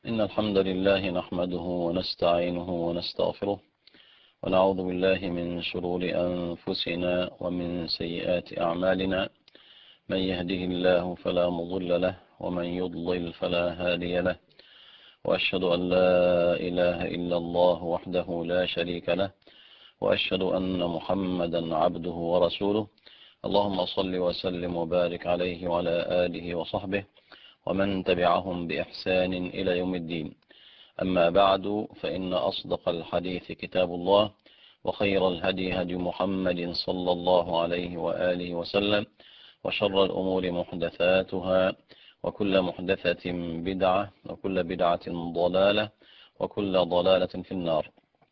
إن الحمد لله نحمده ونستعينه ونستغفره ونعوذ بالله من شرور أنفسنا ومن سيئات أعمالنا. من يهده الله فلا مضل له ومن يضلل فلا هادي له، وأشهد أن لا إله إلا الله وحده لا شريك له، وأشهد أن محمدا عبده ورسوله. اللهم صل وسلم وبارك عليه وعلى آله وصحبه ومن تبعهم بإحسان إلى يوم الدين. أما بعد، فإن أصدق الحديث كتاب الله، وخير الهدي هدي محمد صلى الله عليه وآله وسلم، وشر الأمور محدثاتها، وكل محدثة بدعة، وكل بدعة ضلالة، وكل ضلالة في النار.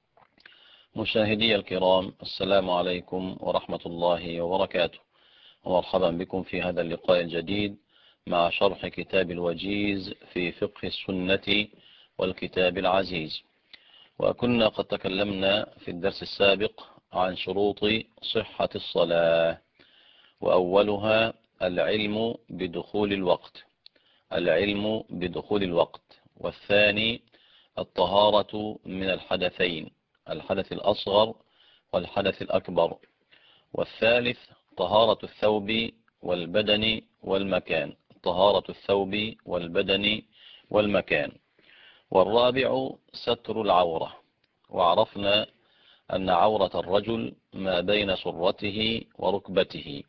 مشاهدي الكرام، السلام عليكم ورحمة الله وبركاته، ومرحبا بكم في هذا اللقاء الجديد مع شرح كتاب الوجيز في فقه السنة والكتاب العزيز. وكنا قد تكلمنا في الدرس السابق عن شروط صحة الصلاة، وأولها العلم بدخول الوقت، العلم بدخول الوقت. والثاني الطهارة من الحدثين، الحدث الأصغر والحدث الأكبر. والثالث طهارة الثوب والبدن والمكان، طهارة الثوب والبدن والمكان. والرابع ستر العورة، وعرفنا أن عورة الرجل ما بين سرته وركبته،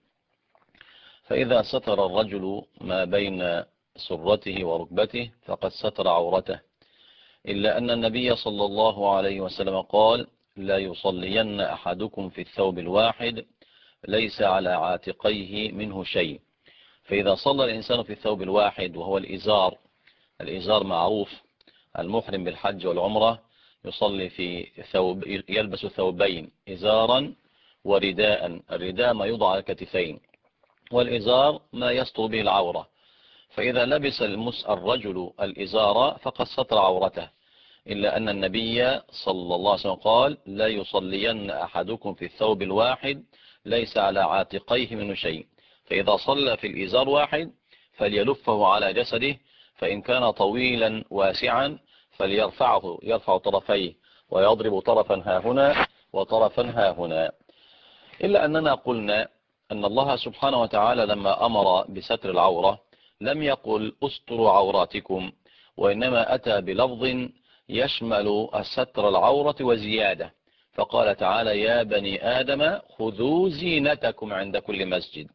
فإذا ستر الرجل ما بين سرته وركبته فقد ستر عورته، إلا أن النبي صلى الله عليه وسلم قال: لا يصلين أحدكم في الثوب الواحد ليس على عاتقيه منه شيء. فإذا صلى الإنسان في الثوب الواحد وهو الإزار، الإزار معروف، المحرم بالحج والعمرة يصلي في ثوب، يلبس ثوبين، إزارا ورداء. الرداء ما يوضع على الكتفين، والإزار ما يستر به العورة. فإذا لبس الرجل الإزار فقد ستر عورته، إلا أن النبي صلى الله عليه وسلم قال: لا يصلين أحدكم في الثوب الواحد ليس على عاتقيه منه شيء. فإذا صلى في الإزار واحد فليلفه على جسده، فإن كان طويلا واسعا فليرفعه، يرفع طرفيه ويضرب طرفا ها هنا وطرفا ها هنا. إلا أننا قلنا أن الله سبحانه وتعالى لما أمر بستر العورة لم يقل استروا عوراتكم، وإنما أتى بلفظ يشمل ستر العورة وزيادة، فقال تعالى: يا بني آدم خذوا زينتكم عند كل مسجد.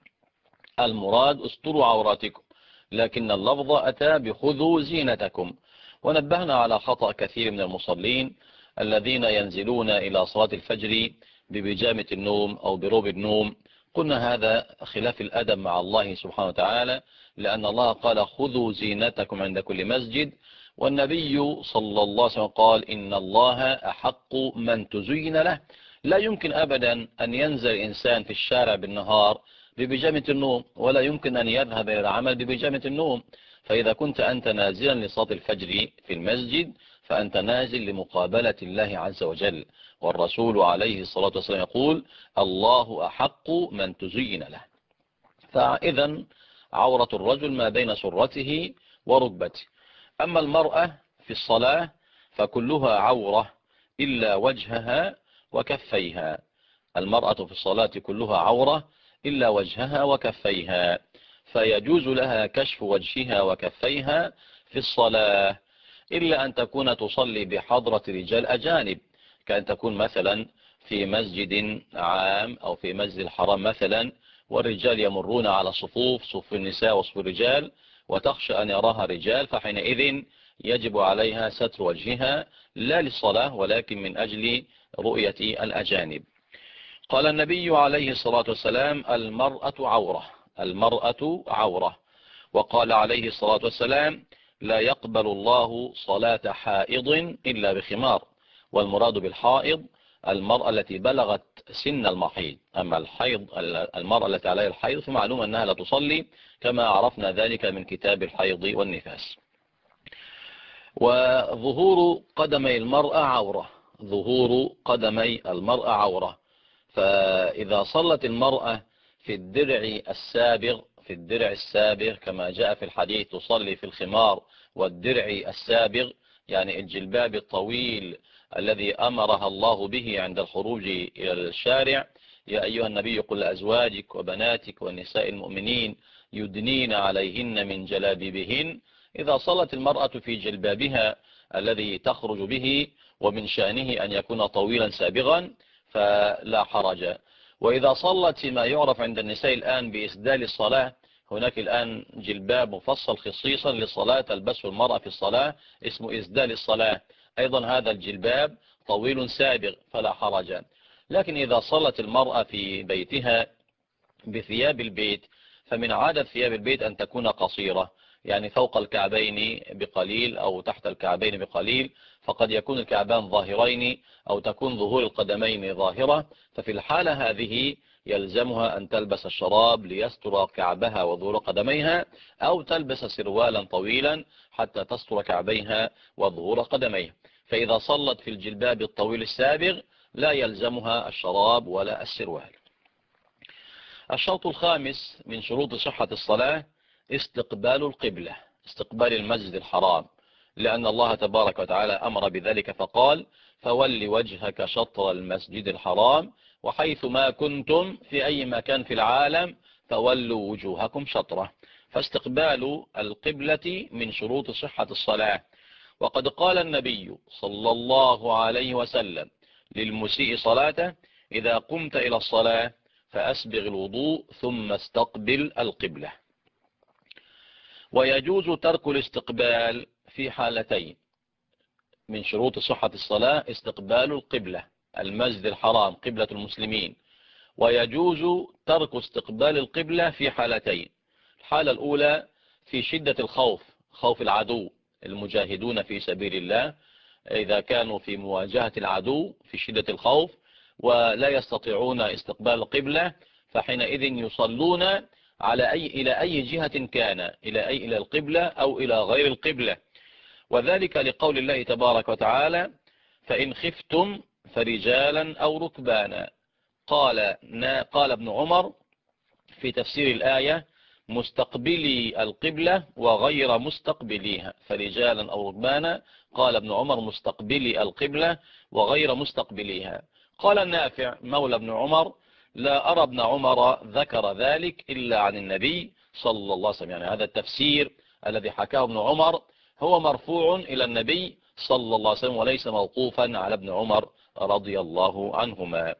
المراد استروا عوراتكم، لكن اللفظ أتى بخذوا زينتكم. ونبهنا على خطأ كثير من المصلين الذين ينزلون إلى صلاة الفجر ببيجامة النوم أو بروب النوم. قلنا هذا خلاف الأدب مع الله سبحانه وتعالى، لأن الله قال: خذوا زينتكم عند كل مسجد، والنبي صلى الله عليه وسلم قال: إن الله أحق من تزين له. لا يمكن أبدا أن ينزل إنسان في الشارع بالنهار ببيجامة النوم، ولا يمكن أن يذهب إلى العمل ببيجامة النوم. فإذا كنت أنت نازلا لصلاة الفجر في المسجد فأنت نازل لمقابلة الله عز وجل، والرسول عليه الصلاة والسلام يقول: الله أحق من تزين له. فإذا عورة الرجل ما بين سرته وركبته. أما المرأة في الصلاة فكلها عورة إلا وجهها وكفيها. المرأة في الصلاة كلها عورة إلا وجهها وكفيها، فيجوز لها كشف وجهها وكفيها في الصلاة، إلا أن تكون تصلي بحضرة رجال أجانب، كأن تكون مثلا في مسجد عام أو في مسجد الحرام مثلا، والرجال يمرون على صفوف النساء وصفوف الرجال، وتخشى أن يراها رجال، فحينئذ يجب عليها ستر وجهها، لا للصلاة ولكن من أجل رؤية الأجانب. قال النبي عليه الصلاة والسلام: المرأة عورة، المرأة عورة. وقال عليه الصلاة والسلام: لا يقبل الله صلاة حائض إلا بخمار. والمراد بالحائض المرأة التي بلغت سن المحيض. أما الحيض، المرأة التي عليها الحيض فمعلوم أنها لا تصلي، كما عرفنا ذلك من كتاب الحيض والنفاس. وظهور قدمي المرأة عورة، ظهور قدمي المرأة عورة. فإذا صلت المرأة في الدرع السابغ في الدرع السابغ كما جاء في الحديث تصلي في الخمار والدرع السابغ، يعني الجلباب الطويل الذي أمرها الله به عند الخروج إلى الشارع. يا أيها النبي قل لأزواجك وبناتك ونساء المؤمنين يدنين عليهن من جلابيبهن. إذا صلت المرأة في جلبابها الذي تخرج به ومن شأنه أن يكون طويلا سابغا فلا حرج. وإذا صلت ما يعرف عند النساء الآن بإسدال الصلاة، هناك الآن جلباب مفصل خصيصا للصلاة تلبسه المرأة في الصلاة اسمه إسدال الصلاة، أيضا هذا الجلباب طويل سابغ فلا حرج. لكن إذا صلت المرأة في بيتها بثياب البيت فمن عادة ثياب البيت أن تكون قصيرة، يعني فوق الكعبين بقليل أو تحت الكعبين بقليل، فقد يكون الكعبان ظاهرين أو تكون ظهور القدمين ظاهرة. ففي الحالة هذه يلزمها أن تلبس الشراب ليستر كعبها وظهور قدميها، أو تلبس سروالا طويلا حتى تستر كعبيها وظهور قدميها. فإذا صلت في الجلباب الطويل السابغ لا يلزمها الشراب ولا السروال. الشرط الخامس من شروط صحة الصلاة استقبال القبلة، استقبال المسجد الحرام، لأن الله تبارك وتعالى أمر بذلك فقال فول وجهك شطر المسجد الحرام وحيث ما كنتم في أي مكان في العالم فولوا وجوهكم شطره. فاستقبال القبلة من شروط صحة الصلاة. وقد قال النبي صلى الله عليه وسلم للمسيء صلاته إذا قمت إلى الصلاة فأسبغ الوضوء ثم استقبل القبلة. ويجوز ترك الاستقبال في حالتين من شروط صحة الصلاة: استقبال القبلة المسجد الحرام قبلة المسلمين، ويجوز ترك استقبال القبلة في حالتين: الحالة الأولى في شدة الخوف، خوف العدو، المجاهدون في سبيل الله إذا كانوا في مواجهة العدو في شدة الخوف ولا يستطيعون استقبال القبلة، فحينئذ يصلون إلى أي جهة كان، إلى القبلة أو إلى غير القبلة. وذلك لقول الله تبارك وتعالى فإن خفتم فرجالا أو ركبانا. قال ابن عمر في تفسير الآية مستقبلي القبلة وغير مستقبليها، فرجالا أو ركبانا. قال ابن عمر مستقبلي القبلة وغير مستقبليها. قال النافع مولى ابن عمر لا أرى ابن عمر ذكر ذلك إلا عن النبي صلى الله عليه وسلم، يعني هذا التفسير الذي حكاه ابن عمر هو مرفوع إلى النبي صلى الله عليه وسلم وليس موقوفا على ابن عمر رضي الله عنهما.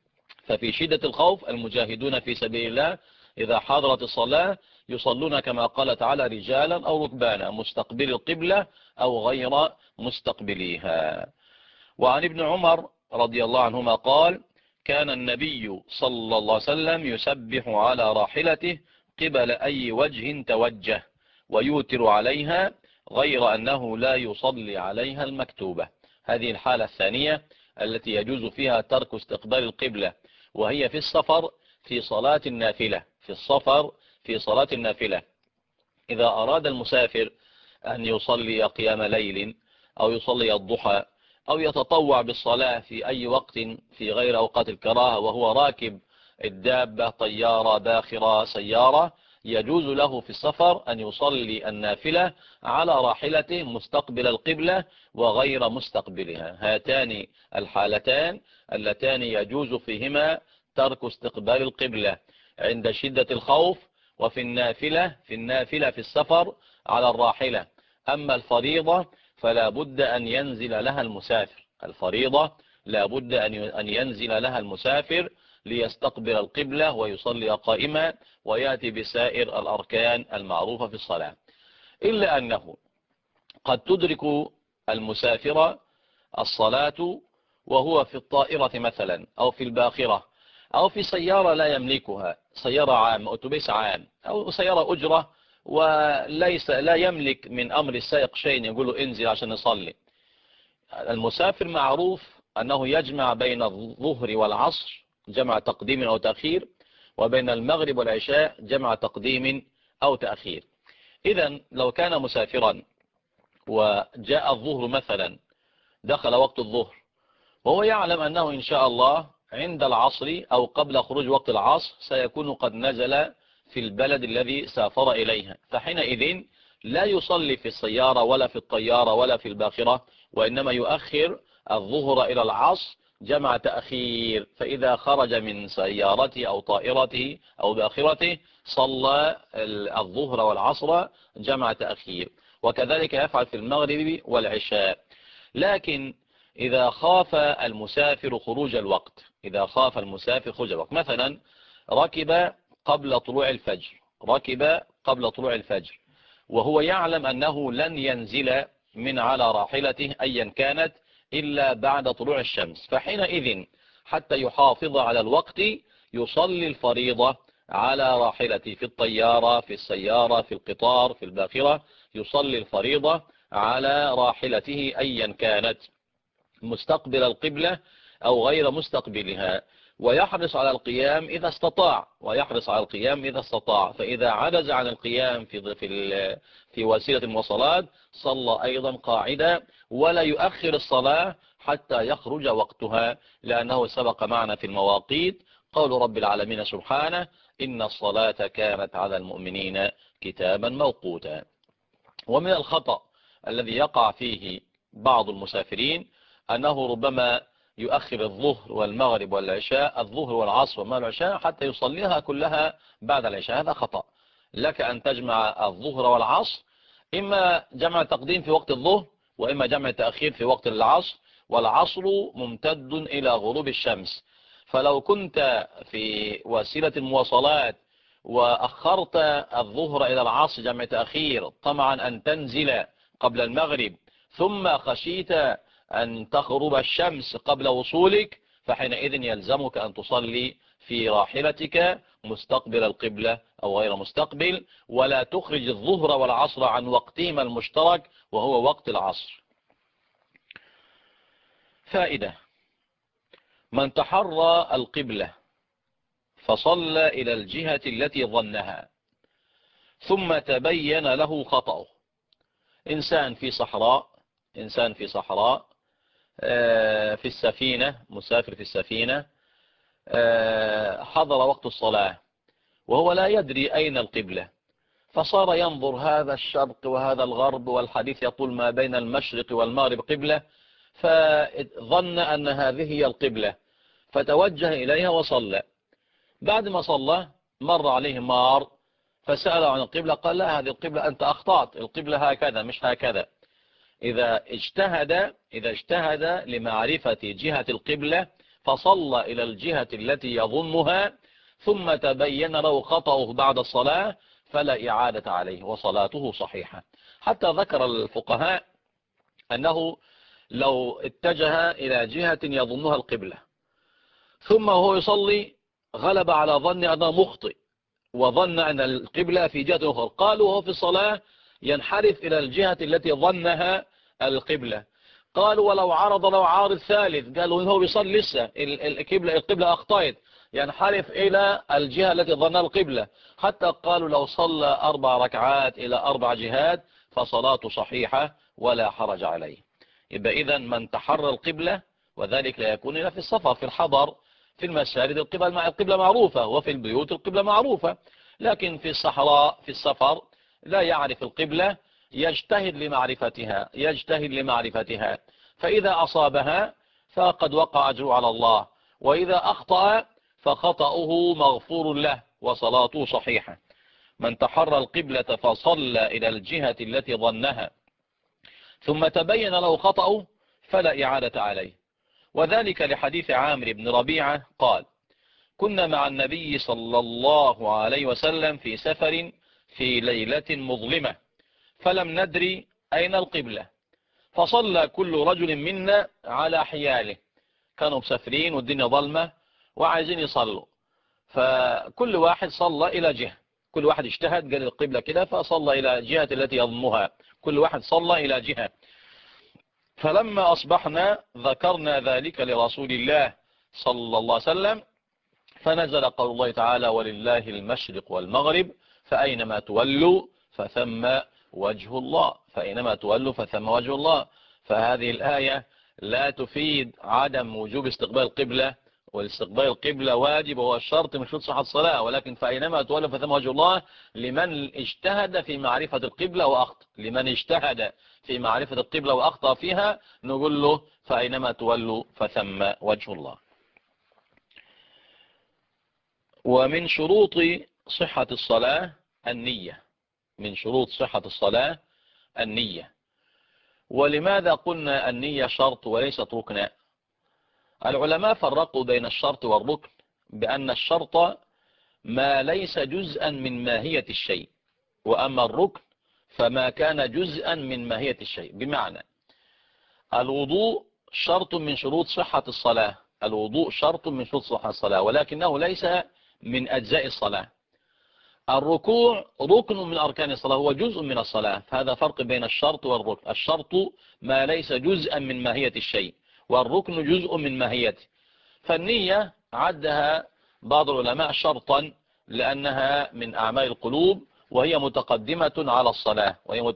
ففي شدة الخوف المجاهدون في سبيل الله إذا حضرت الصلاة يصلون كما قال تعالى رجالا أو ركبانا مستقبل القبلة أو غير مستقبليها. وعن ابن عمر رضي الله عنهما قال كان النبي صلى الله عليه وسلم يسبح على راحلته قبل أي وجه توجه ويوتر عليها غير أنه لا يصلي عليها المكتوبة. هذه الحالة الثانية التي يجوز فيها ترك استقبال القبلة، وهي في السفر في صلاة النافلة. في السفر في صلاة النافلة إذا أراد المسافر أن يصلي قيام ليل أو يصلي الضحى أو يتطوع بالصلاة في أي وقت في غير أوقات الكراهة وهو راكب الدابة طيارة باخرة سيارة، يجوز له في السفر أن يصلي النافلة على راحلته مستقبل القبلة وغير مستقبلها. هاتان الحالتان اللتان يجوز فيهما ترك استقبال القبلة عند شدة الخوف وفي النافلة في السفر على الراحلة. أما الفريضة فلا بد أن ينزل لها المسافر، الفريضة لا بد أن ينزل لها المسافر ليستقبل القبلة ويصلي قائما ويأتي بسائر الأركان المعروفة في الصلاة. إلا أنه قد تدرك المسافر الصلاة وهو في الطائرة مثلا أو في الباخرة أو في سيارة لا يملكها، سيارة عام أتوبيس عام أو سيارة أجرة، لا يملك من أمر السائق شيء يقول له انزل عشان نصلي. المسافر معروف أنه يجمع بين الظهر والعصر جمع تقديم أو تأخير، وبين المغرب والعشاء جمع تقديم أو تأخير. إذن لو كان مسافرا وجاء الظهر مثلا دخل وقت الظهر وهو يعلم أنه إن شاء الله عند العصر أو قبل خروج وقت العصر سيكون قد نزل في البلد الذي سافر إليها، فحينئذ لا يصلي في السيارة ولا في الطيارة ولا في الباخرة، وإنما يؤخر الظهر إلى العصر جمع تأخير. فإذا خرج من سيارته أو طائرته أو باخرته صلى الظهر والعصر جمع تأخير، وكذلك يفعل في المغرب والعشاء. لكن إذا خاف المسافر خروج الوقت، إذا خاف المسافر خروج الوقت، مثلا ركب قبل طلوع الفجر، ركب قبل طلوع الفجر وهو يعلم أنه لن ينزل من على راحلته أيا كانت إلا بعد طلوع الشمس، فحينئذ حتى يحافظ على الوقت يصلي الفريضة على راحلته، في الطيارة، في السيارة، في القطار، في الباخرة، يصلي الفريضة على راحلته أيا كانت، مستقبل القبلة أو غير مستقبلها، ويحرص على القيام إذا استطاع، ويحرص على القيام إذا استطاع. فإذا عجز عن القيام في وسيلة المواصلات صلى أيضا قاعدة، ولا يؤخر الصلاة حتى يخرج وقتها، لأنه سبق معنا في المواقيت قول رب العالمين سبحانه: إن الصلاة كانت على المؤمنين كتابا موقوتا. ومن الخطأ الذي يقع فيه بعض المسافرين أنه ربما يؤخر الظهر والمغرب والعشاء، الظهر والعصر والمغرب والعشاء، حتى يصليها كلها بعد العشاء. هذا خطأ. لك أن تجمع الظهر والعصر، إما جمع تقديم في وقت الظهر، وإما جمع تأخير في وقت العصر، والعصر ممتد إلى غروب الشمس. فلو كنت في وسيلة المواصلات وأخرت الظهر إلى العصر جمع تأخير طمعا أن تنزل قبل المغرب، ثم خشيت أن تغرب الشمس قبل وصولك، فحينئذ يلزمك أن تصلي في راحلتك مستقبل القبلة أو غير مستقبل، ولا تخرج الظهر والعصر عن وقتهما المشترك وهو وقت العصر. فائدة: من تحرى القبلة فصلى إلى الجهة التي ظنها ثم تبين له خطأه، إنسان في صحراء، إنسان في صحراء في السفينة، مسافر في السفينة، حضر وقت الصلاة وهو لا يدري أين القبلة، فصار ينظر هذا الشرق وهذا الغرب، والحديث يطول ما بين المشرق والمغرب قبلة، فظن أن هذه هي القبلة فتوجه إليها وصلى. بعد ما صلى مر عليه مار فسأل عن القبلة، قال: لا، هذه القبلة أنت أخطأت، القبلة هكذا مش هكذا. إذا اجتهد لمعرفة جهة القبلة فصلى إلى الجهة التي يظنها ثم تبين له خطأه بعد الصلاة فلا إعادة عليه وصلاته صحيحة. حتى ذكر الفقهاء أنه لو اتجه إلى جهة يظنها القبلة ثم هو يصلي غلب على ظن أنه مخطئ وظن أن القبلة في جهة أخرى، قالوا هو في الصلاة ينحرف إلى الجهة التي ظنها القبلة. قالوا ولو عرض له عارض ثالث، قالوا إنه بيصلي لسه القبلة أخطأت، ينحرف إلى الجهة التي ظنها القبلة. حتى قالوا لو صلى 4 ركعات إلى 4 جهات فصلاته صحيحة ولا حرج عليه. يبقى إذن من تحرى القبلة، وذلك لا يكون إلا في السفر، في الحضر، في المساجد القبلة معروفة، وفي البيوت القبلة معروفة، لكن في الصحراء في السفر لا يعرف القبلة، يجتهد لمعرفتها، فإذا أصابها فقد وقع أجره على الله، وإذا أخطأ فخطأه مغفور له وصلاته صحيحة. من تحرى القبلة فصلى إلى الجهة التي ظنها ثم تبين له خطأه فلا إعادة عليه. وذلك لحديث عامر بن ربيعة قال: كنا مع النبي صلى الله عليه وسلم في سفر في ليلة مظلمة فلم ندري أين القبلة، فصلى كل رجل منا على حياله. كانوا مسافرين والدنيا ظلمة وعايزين يصلوا، فكل واحد صلى إلى جهة، كل واحد اجتهد قال القبلة كده فصلى إلى جهة التي يظنها، كل واحد صلى إلى جهة. فلما أصبحنا ذكرنا ذلك لرسول الله صلى الله عليه وسلم، فنزل قول الله تعالى: ولله المشرق والمغرب فأينما تولوا فثم وجه الله، فأينما تولوا فثم وجه الله. فهذه الآية لا تفيد عدم وجوب استقبال القبلة والاستقبال القبلة واجب وهو الشرط من شروط صحة الصلاة، ولكن فأينما تولوا فثم وجه الله لمن اجتهد في معرفة القبلة وأخطأ. لمن اجتهد في معرفة القبلة وأخطأ فيها نقول له فأينما تولوا فثم وجه الله. ومن شروط صحة الصلاة النية. من شروط صحة الصلاة النية. ولماذا قلنا النية شرط وليست ركنا؟ العلماء فرقوا بين الشرط والركن بأن الشرط ما ليس جزءا من ماهية الشيء، وأما الركن فما كان جزءا من ماهية الشيء. بمعنى الوضوء شرط من شروط صحة الصلاة، الوضوء شرط من شروط صحة الصلاة ولكنه ليس من أجزاء الصلاة. الركوع ركن من أركان الصلاة، هو جزء من الصلاة. فهذا فرق بين الشرط والركن. الشرط ما ليس جزءا من ماهية الشيء، والركن جزء من ماهيته. فالنية عدها بعض العلماء شرطا لأنها من أعمال القلوب وهي متقدمة على الصلاة،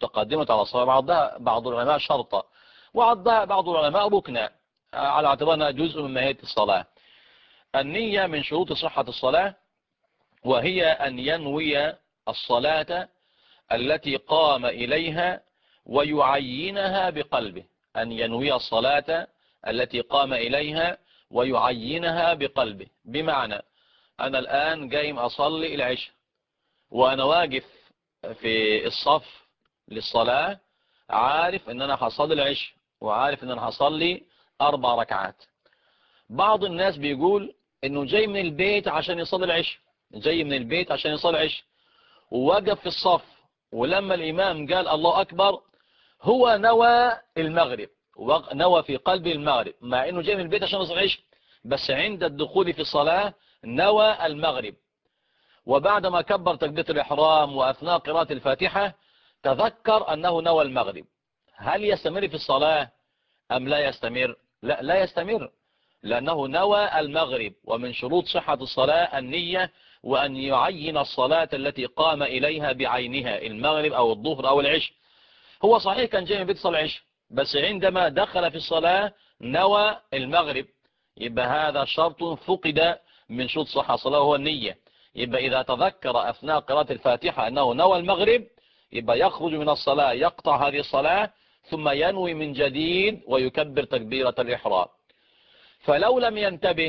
بعض العلماء شرطا، وعدها بعض العلماء ركنا على اعتبار أنها جزء من ماهية الصلاة. النية من شروط صحة الصلاة، وهي أن ينوي الصلاة التي قام إليها ويعينها بقلبه. أن ينوي الصلاة التي قام إليها ويعينها بقلبه. بمعنى أنا الآن جاي أصلي العشاء وأنا واقف في الصف للصلاة، عارف أن أنا هصلي العشاء وعارف أن أنا هصلي 4 ركعات. بعض الناس بيقول أنه جاي من البيت عشان يصلي العشاء، جاي من البيت عشان يصلي العشاء ووقف في الصف، ولما الإمام قال الله أكبر هو نوى المغرب، نوى في قلبه المغرب مع أنه جاي من البيت عشان يصلي العشاء، بس عند الدخول في الصلاة نوى المغرب. وبعدما كبر تكبيرة الإحرام وأثناء قراءة الفاتحة تذكر أنه نوى المغرب. هل يستمر في الصلاة أم لا يستمر؟ لا يستمر، لأنه نوى المغرب. ومن شروط صحة الصلاة النية، وأن يعين الصلاة التي قام إليها بعينها، المغرب أو الظهر أو العشاء. هو صحيح كان جاي من بيت صلاة العشاء، بس عندما دخل في الصلاة نوى المغرب، يبقى هذا شرط فقد من شروط صحة الصلاة وهو النية. يبقى إذا تذكر أثناء قراءة الفاتحة أنه نوى المغرب، يبقى يخرج من الصلاة، يقطع هذه الصلاة ثم ينوي من جديد ويكبر تكبيرة الإحرام. فلو لم ينتبه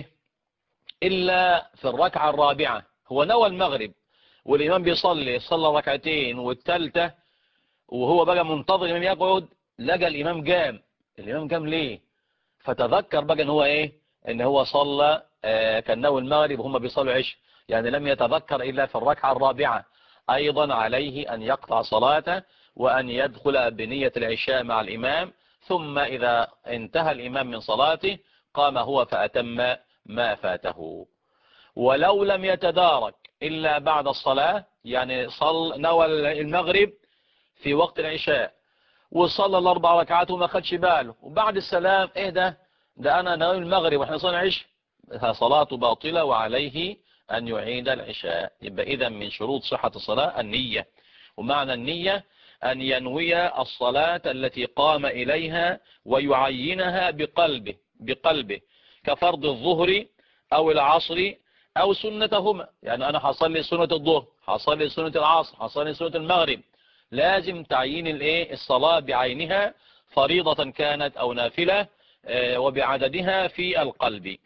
إلا في الركعة الرابعة، هو نوى المغرب والإمام بيصلي، صلى ركعتين والثالثة وهو بقى منتظر الإمام يقعد، لقى الإمام قام ليه؟ فتذكر بقى ان هو ايه، ان هو صلى كان نوى المغرب وهم بيصلوا عشاء، يعني لم يتذكر إلا في الركعة الرابعة. أيضا عليه أن يقطع صلاته وأن يدخل بنية العشاء مع الإمام، ثم إذا انتهى الإمام من صلاته قام هو فأتم ما فاته. ولو لم يتدارك إلا بعد الصلاة، يعني نوى المغرب في وقت العشاء وصلى ال4 ركعات وما خدش باله، وبعد السلام ايه ده انا ناوي المغرب واحنا صلينا العشاء، صلاته باطلة وعليه ان يعيد العشاء. يبقى اذا من شروط صحة الصلاة النية. ومعنى النية ان ينوي الصلاة التي قام اليها ويعينها بقلبه كفرض الظهر او العصر او سنتهما. يعني انا هصلي سنة الظهر، هصلي سنة العصر، هصلي سنة المغرب، لازم تعيين الصلاة بعينها، فريضة كانت أو نافلة، وبعددها في القلب.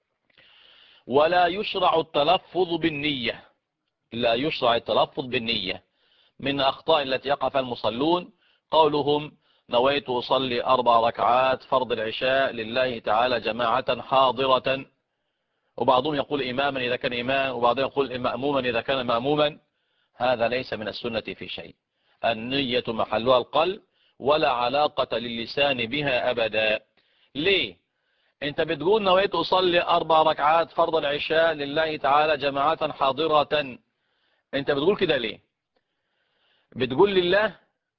ولا يشرع التلفظ بالنية، لا يشرع التلفظ بالنية. من أخطاء التي يقع فيها المصلون قولهم نويت أصلي 4 ركعات فرض العشاء لله تعالى جماعة حاضرة، وبعضهم يقول إماما إذا كان إمام، وبعضهم يقول مأموما إذا كان مأموما. هذا ليس من السنة في شيء. النية محلها القلب ولا علاقة للسان بها أبدا. ليه؟ انت بتقول نويت أصلي 4 ركعات فرض العشاء لله تعالى جماعة حاضرة، انت بتقول كده ليه؟ بتقول لله؟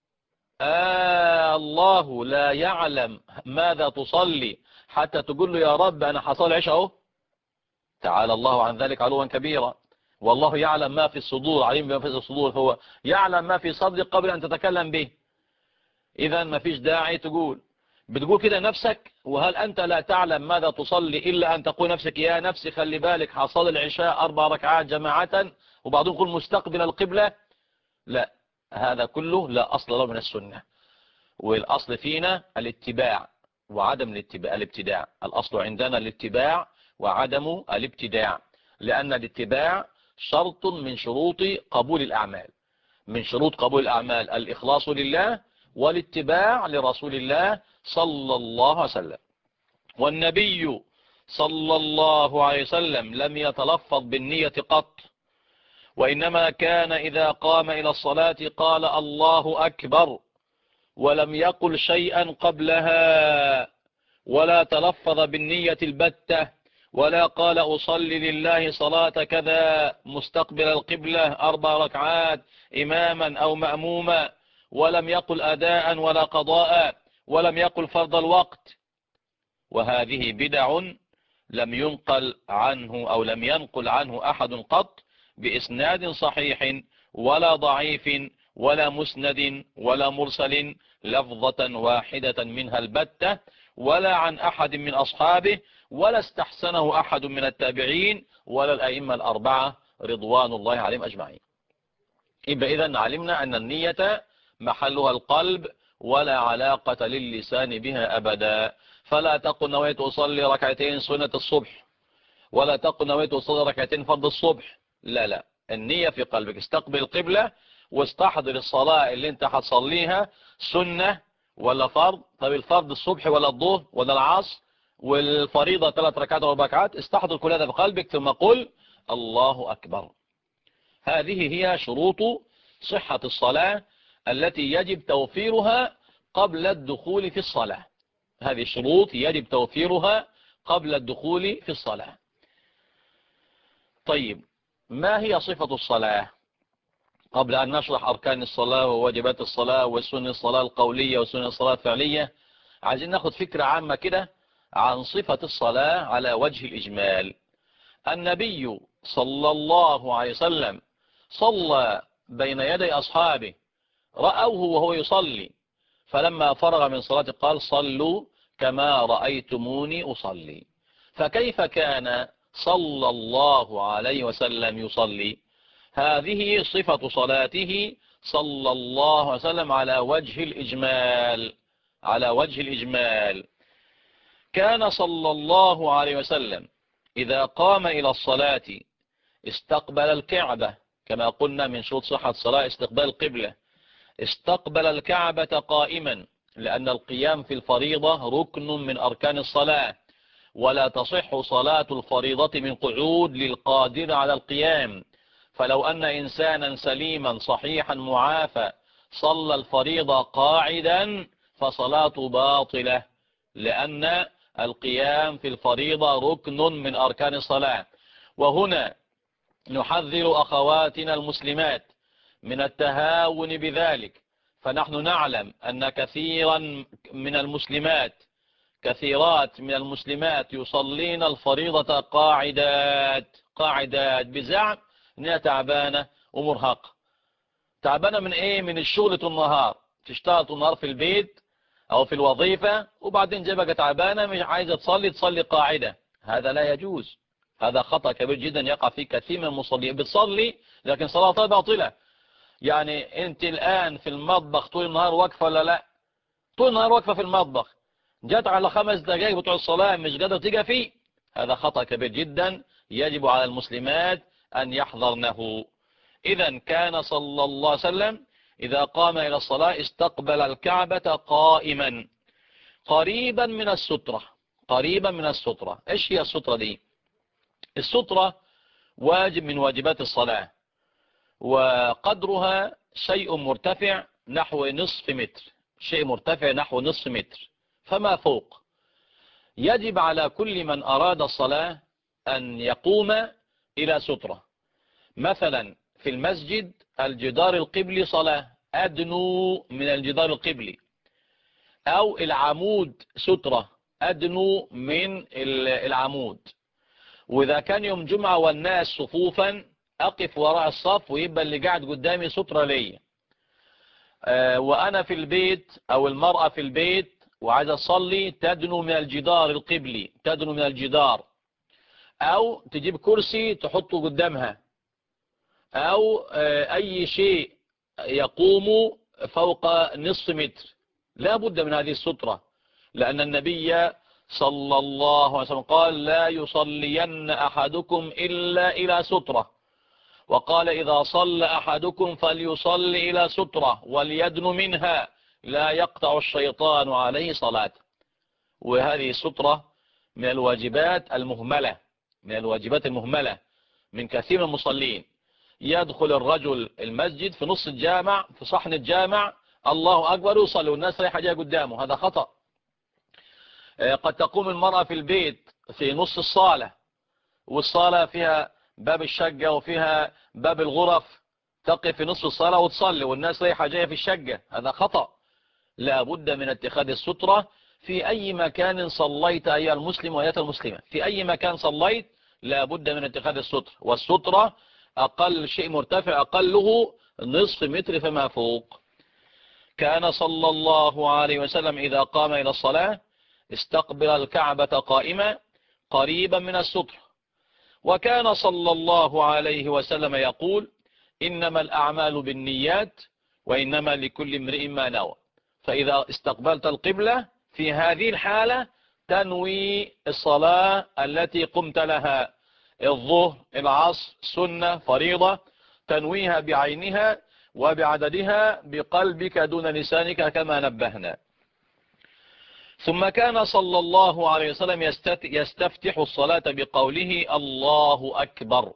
الله لا يعلم ماذا تصلي حتى تقول له يا رب أنا حصل العشاء اهو؟ تعالى الله عن ذلك علوا كبيرا. والله يعلم ما في الصدور، عليم بما في الصدور، هو يعلم ما في صدرك قبل أن تتكلم به. إذا ما فيش داعي تقول. بتقول كده نفسك، وهل أنت لا تعلم ماذا تصلي إلا أن تقول نفسك يا نفسي خلي بالك حصل العشاء 4 ركعات جماعة، وبعضهم يقول مستقبل القبلة؟ لا، هذا كله لا أصل له من السنة. والأصل فينا الاتباع وعدم الابتداع. الأصل عندنا الاتباع وعدم الابتداع، لأن الاتباع شرط من شروط قبول الأعمال. من شروط قبول الأعمال الإخلاص لله والاتباع لرسول الله صلى الله عليه وسلم. والنبي صلى الله عليه وسلم لم يتلفظ بالنية قط، وإنما كان إذا قام إلى الصلاة قال الله أكبر، ولم يقل شيئا قبلها، ولا تلفظ بالنية البتة، ولا قال أصلي لله صلاة كذا مستقبل القبلة 4 ركعات إماما أو مأموما، ولم يقل أداء ولا قضاء، ولم يقل فرض الوقت. وهذه بدع لم ينقل عنه أو لم ينقل عنه أحد قط بإسناد صحيح ولا ضعيف ولا مسند ولا مرسل لفظة واحدة منها البتة، ولا عن أحد من أصحابه، ولا استحسنه أحد من التابعين ولا الأئمة الأربعة رضوان الله عليهم أجمعين. إذن علمنا أن النية محلها القلب ولا علاقة للسان بها أبدا. فلا تقل نويت أصلي ركعتين سنة الصبح، ولا تقل نويت أصلي ركعتين فرض الصبح. لا لا، النية في قلبك. استقبل القبلة واستحضر الصلاة اللي انت هتصليها سنة ولا فرض. طب الفرض الصبح ولا الظهر ولا العصر، والفريضة 3 ركعات و4 ركعات. استحضر كل هذا في قلبك ثم قل الله أكبر. هذه هي شروط صحة الصلاة التي يجب توفيرها قبل الدخول في الصلاة. هذه الشروط يجب توفيرها قبل الدخول في الصلاة. طيب، ما هي صفة الصلاة؟ قبل أن نشرح أركان الصلاة وواجبات الصلاة وسنن الصلاة القولية وسنن الصلاة الفعلية، عايزين ناخد فكرة عامة كده عن صفة الصلاة على وجه الإجمال. النبي صلى الله عليه وسلم صلى بين يدي أصحابه، رأوه وهو يصلي، فلما فرغ من صلاته قال صلوا كما رأيتموني أصلي. فكيف كان صلى الله عليه وسلم يصلي؟ هذه صفة صلاته صلى الله عليه وسلم على وجه الإجمال. على وجه الإجمال كان صلى الله عليه وسلم إذا قام إلى الصلاة استقبل الكعبة، كما قلنا من شروط صحة الصلاة استقبال القبلة. استقبل الكعبة قائما، لأن القيام في الفريضة ركن من أركان الصلاة، ولا تصح صلاة الفريضة من قعود للقادر على القيام. فلو أن إنسانا سليما صحيحا معافى صلى الفريضة قاعدا فصلاته باطلة، لأن القيام في الفريضة ركن من أركان الصلاة. وهنا نحذر أخواتنا المسلمات من التهاون بذلك، فنحن نعلم أن كثيرات من المسلمات يصلين الفريضة قاعدات بزعم أنها تعبانة ومرهقة. تعبانة من إيه؟ من الشغل طول النهار، تشتغل طول النهار في البيت أو في الوظيفة، وبعدين جابك تعبانة مش عايزة تصلي قاعدة. هذا لا يجوز، هذا خطأ كبير جدا يقع فيه كثير من المصلين. بتصلي لكن صلاتها باطلة. يعني أنت الآن في المطبخ طول النهار واقفة ولا لا؟ طول النهار واقفة في المطبخ، جات على 5 دقائق بتوع الصلاة مش قادرة تيجي فيه. هذا خطأ كبير جدا يجب على المسلمات أن يحذرنه. إذا كان صلى الله عليه وسلم إذا قام إلى الصلاة استقبل الكعبة قائما قريبا من السترة. قريبا من السترة. إيش هي السترة دي؟ السترة واجب من واجبات الصلاة، وقدرها شيء مرتفع نحو نصف متر، شيء مرتفع نحو نصف متر فما فوق. يجب على كل من أراد الصلاة أن يقوم إلى سترة. مثلا في المسجد الجدار القبلي صلاة أدنو من الجدار القبلي، أو العمود سترة أدنو من العمود. وإذا كان يوم جمعة والناس صفوفا أقف وراء الصف ويبقى اللي قاعد قدامي سترة لي. وأنا في البيت أو المرأة في البيت وعايز تصلي تدنو من الجدار القبلي، تدنو من الجدار، أو تجيب كرسي تحطه قدامها، أو أي شيء يقوم فوق نصف متر، لا بد من هذه السترة، لأن النبي صلى الله عليه وسلم قال لا يصلين أحدكم إلا إلى سترة، وقال إذا صلى أحدكم فليصل إلى سترة وليدن منها لا يقطع الشيطان عليه صلاة. وهذه السترة من الواجبات المهملة، من الواجبات المهملة من كثير من المصلين. يدخل الرجل المسجد في نص الجامع، في صحن الجامع، الله أكبر، يصلي والناس رايحة جايه قدامه، هذا خطأ. قد تقوم المرأة في البيت في نص الصالة، والصالة فيها باب الشقة وفيها باب الغرف، تقف في نصف الصلاة وتصلي والناس رايحة جايه في الشقة، هذا خطأ. لا بد من اتخاذ السترة في أي مكان صليت أيها المسلم وأيها المسلمة، في أي مكان صليت لا بد من اتخاذ السترة، والسترة أقل شيء مرتفع أقله نصف متر فما فوق. كان صلى الله عليه وسلم إذا قام إلى الصلاة استقبل الكعبة قائما قريبا من الستر، وكان صلى الله عليه وسلم يقول إنما الأعمال بالنيات وإنما لكل امرئ ما نوى. فإذا استقبلت القبلة في هذه الحالة تنوي الصلاة التي قمت لها، الظهر، العصر، سنة، فريضة، تنويها بعينها وبعددها بقلبك دون لسانك كما نبهنا. ثم كان صلى الله عليه وسلم يستفتح الصلاة بقوله الله أكبر.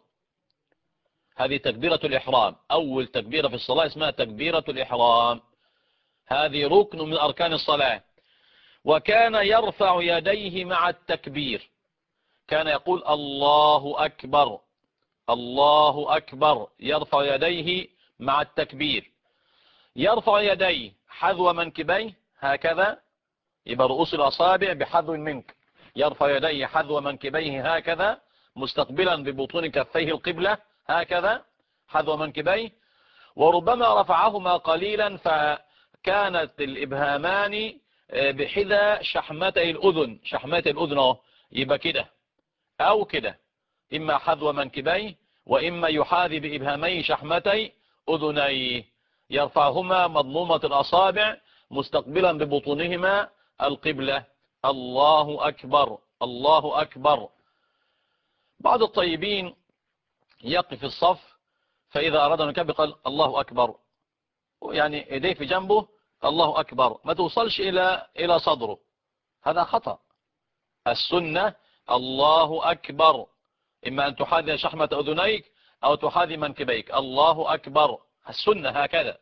هذه تكبيرة الإحرام، أول تكبيرة في الصلاة اسمها تكبيرة الإحرام، هذه ركن من أركان الصلاة. وكان يرفع يديه مع التكبير، كان يقول الله أكبر الله أكبر، يرفع يديه مع التكبير. يرفع يديه حذو منكبيه هكذا، يبقى رؤوس الأصابع بحذو منك، يرفع يديه حذو منكبيه هكذا مستقبلا ببطون كفيه القبلة هكذا حذو منكبيه، وربما رفعهما قليلا فكانت الإبهامان بحذا شحمتي الأذن، شحمتي الأذن يبقى كده أو كده، إما حذو منكبيه وإما يحاذي بإبهامي شحمتي أذنيه، يرفعهما مضمومة الأصابع مستقبلا ببطونهما القبلة. الله أكبر الله أكبر. بعض الطيبين يقف في الصف فإذا أراد أن يكبر قال الله أكبر، يعني يديه في جنبه الله أكبر، ما توصلش إلى صدره، هذا خطأ. السنة الله أكبر، إما أن تحاذي شحمة أذنيك أو تحاذي منكبيك، الله أكبر، السنة هكذا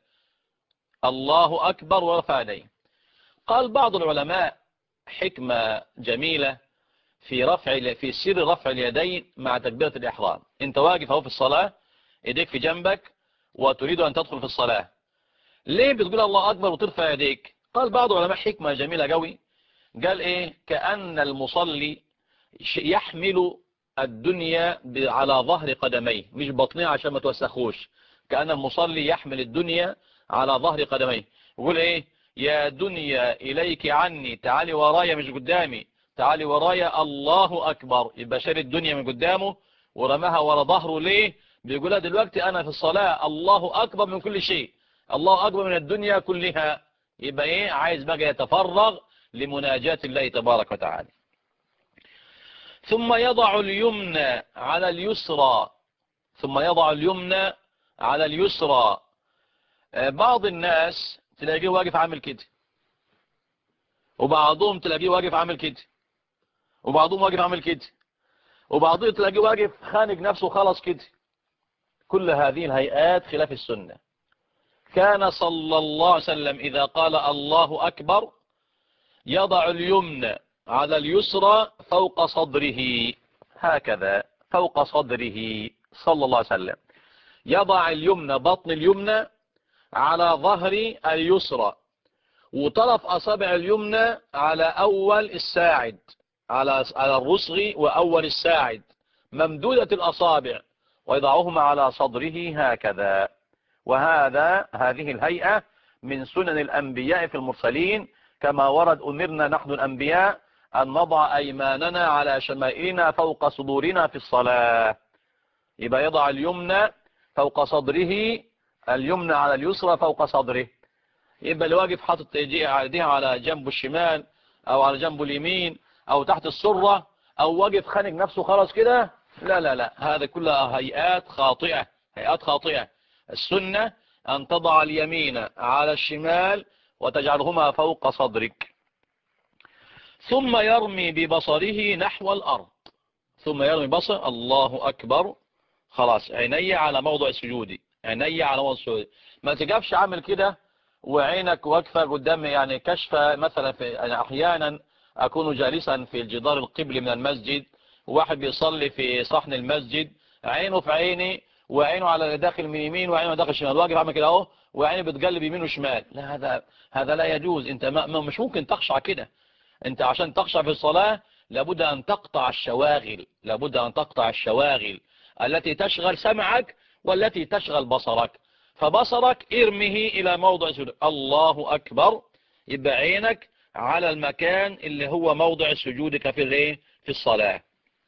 الله أكبر ورفع يديه. قال بعض العلماء حكمة جميلة في سر رفع اليدين مع تكبيرة الإحرام. أنت واقف أهو في الصلاة، يديك في جنبك وتريد أن تدخل في الصلاة، ليه بتقول الله أكبر وترفع يديك؟ قال بعض العلماء حكمة جميلة قوي، قال إيه؟ كأن المصلي يحمل الدنيا على ظهر قدميه، مش بطنيه عشان ما توسخوش، كأن المصلي يحمل الدنيا على ظهر قدميه. يقول إيه؟ يا دنيا إليك عني، تعالي ورايا مش قدامي، تعالي ورايا الله أكبر، يبقى شال الدنيا من قدامه ورماها ورا ظهره. ليه؟ بيقولها دلوقتي أنا في الصلاة الله أكبر من كل شيء، الله أكبر من الدنيا كلها، يبقى إيه؟ عايز بقى يتفرغ لمناجاة الله تبارك وتعالى. ثم يضع اليمنى على اليسرى، ثم يضع اليمنى على اليسرى. بعض الناس تلاقيه واقف عامل كده، وبعضهم تلاقيه واقف عامل كده، وبعضهم واقف عامل كده، وبعضهم تلاقيه واقف خانق نفسه خلاص كده. كل هذه الهيئات خلاف السنة. كان صلى الله عليه وسلم إذا قال الله أكبر يضع اليمنى على اليسرى فوق صدره، هكذا فوق صدره صلى الله عليه وسلم، يضع اليمنى بطن اليمنى على ظهر اليسرى، وطرف أصابع اليمنى على أول الساعد، على الرسغ وأول الساعد ممدودة الأصابع، ويضعهما على صدره هكذا. هذه الهيئة من سنن الأنبياء في المرسلين، كما ورد أمرنا نحن الأنبياء أن نضع أيماننا على شمائلنا فوق صدورنا في الصلاة. يبقى يضع اليمنى فوق صدره، اليمنى على اليسرى فوق صدره. يبقى اللي واقف حاطط ايديها على جنبه الشمال او على جنبه اليمين او تحت السرة او واقف خانق نفسه خلاص كده، لا لا لا، هذا كلها هيئات خاطئة، هيئات خاطئة. السنة أن تضع اليمين على الشمال وتجعلهما فوق صدرك، ثم يرمي ببصره نحو الأرض، ثم يرمي بصر. الله أكبر، خلاص عيني على موضع سجودي، عيني على موضع سجودي. ما تقفش عامل كده وعينك واقفة قدام، يعني كشفة مثلا. أنا أحيانا أكون جالسا في الجدار القبلي من المسجد، وواحد بيصلي في صحن المسجد، عينه في عيني وعينه على داخل من يمين وعينه داخل شمال، واقف عامل كده اهو وعيني بتقلب يمين وشمال. لا، هذا لا يجوز. انت مش ممكن تخشع كده. انت عشان تخشع في الصلاة لابد أن تقطع الشواغل، لابد أن تقطع الشواغل التي تشغل سمعك والتي تشغل بصرك. فبصرك ارمه إلى موضع سجود الله أكبر، يبقى عينك على المكان اللي هو موضع سجودك في الصلاة.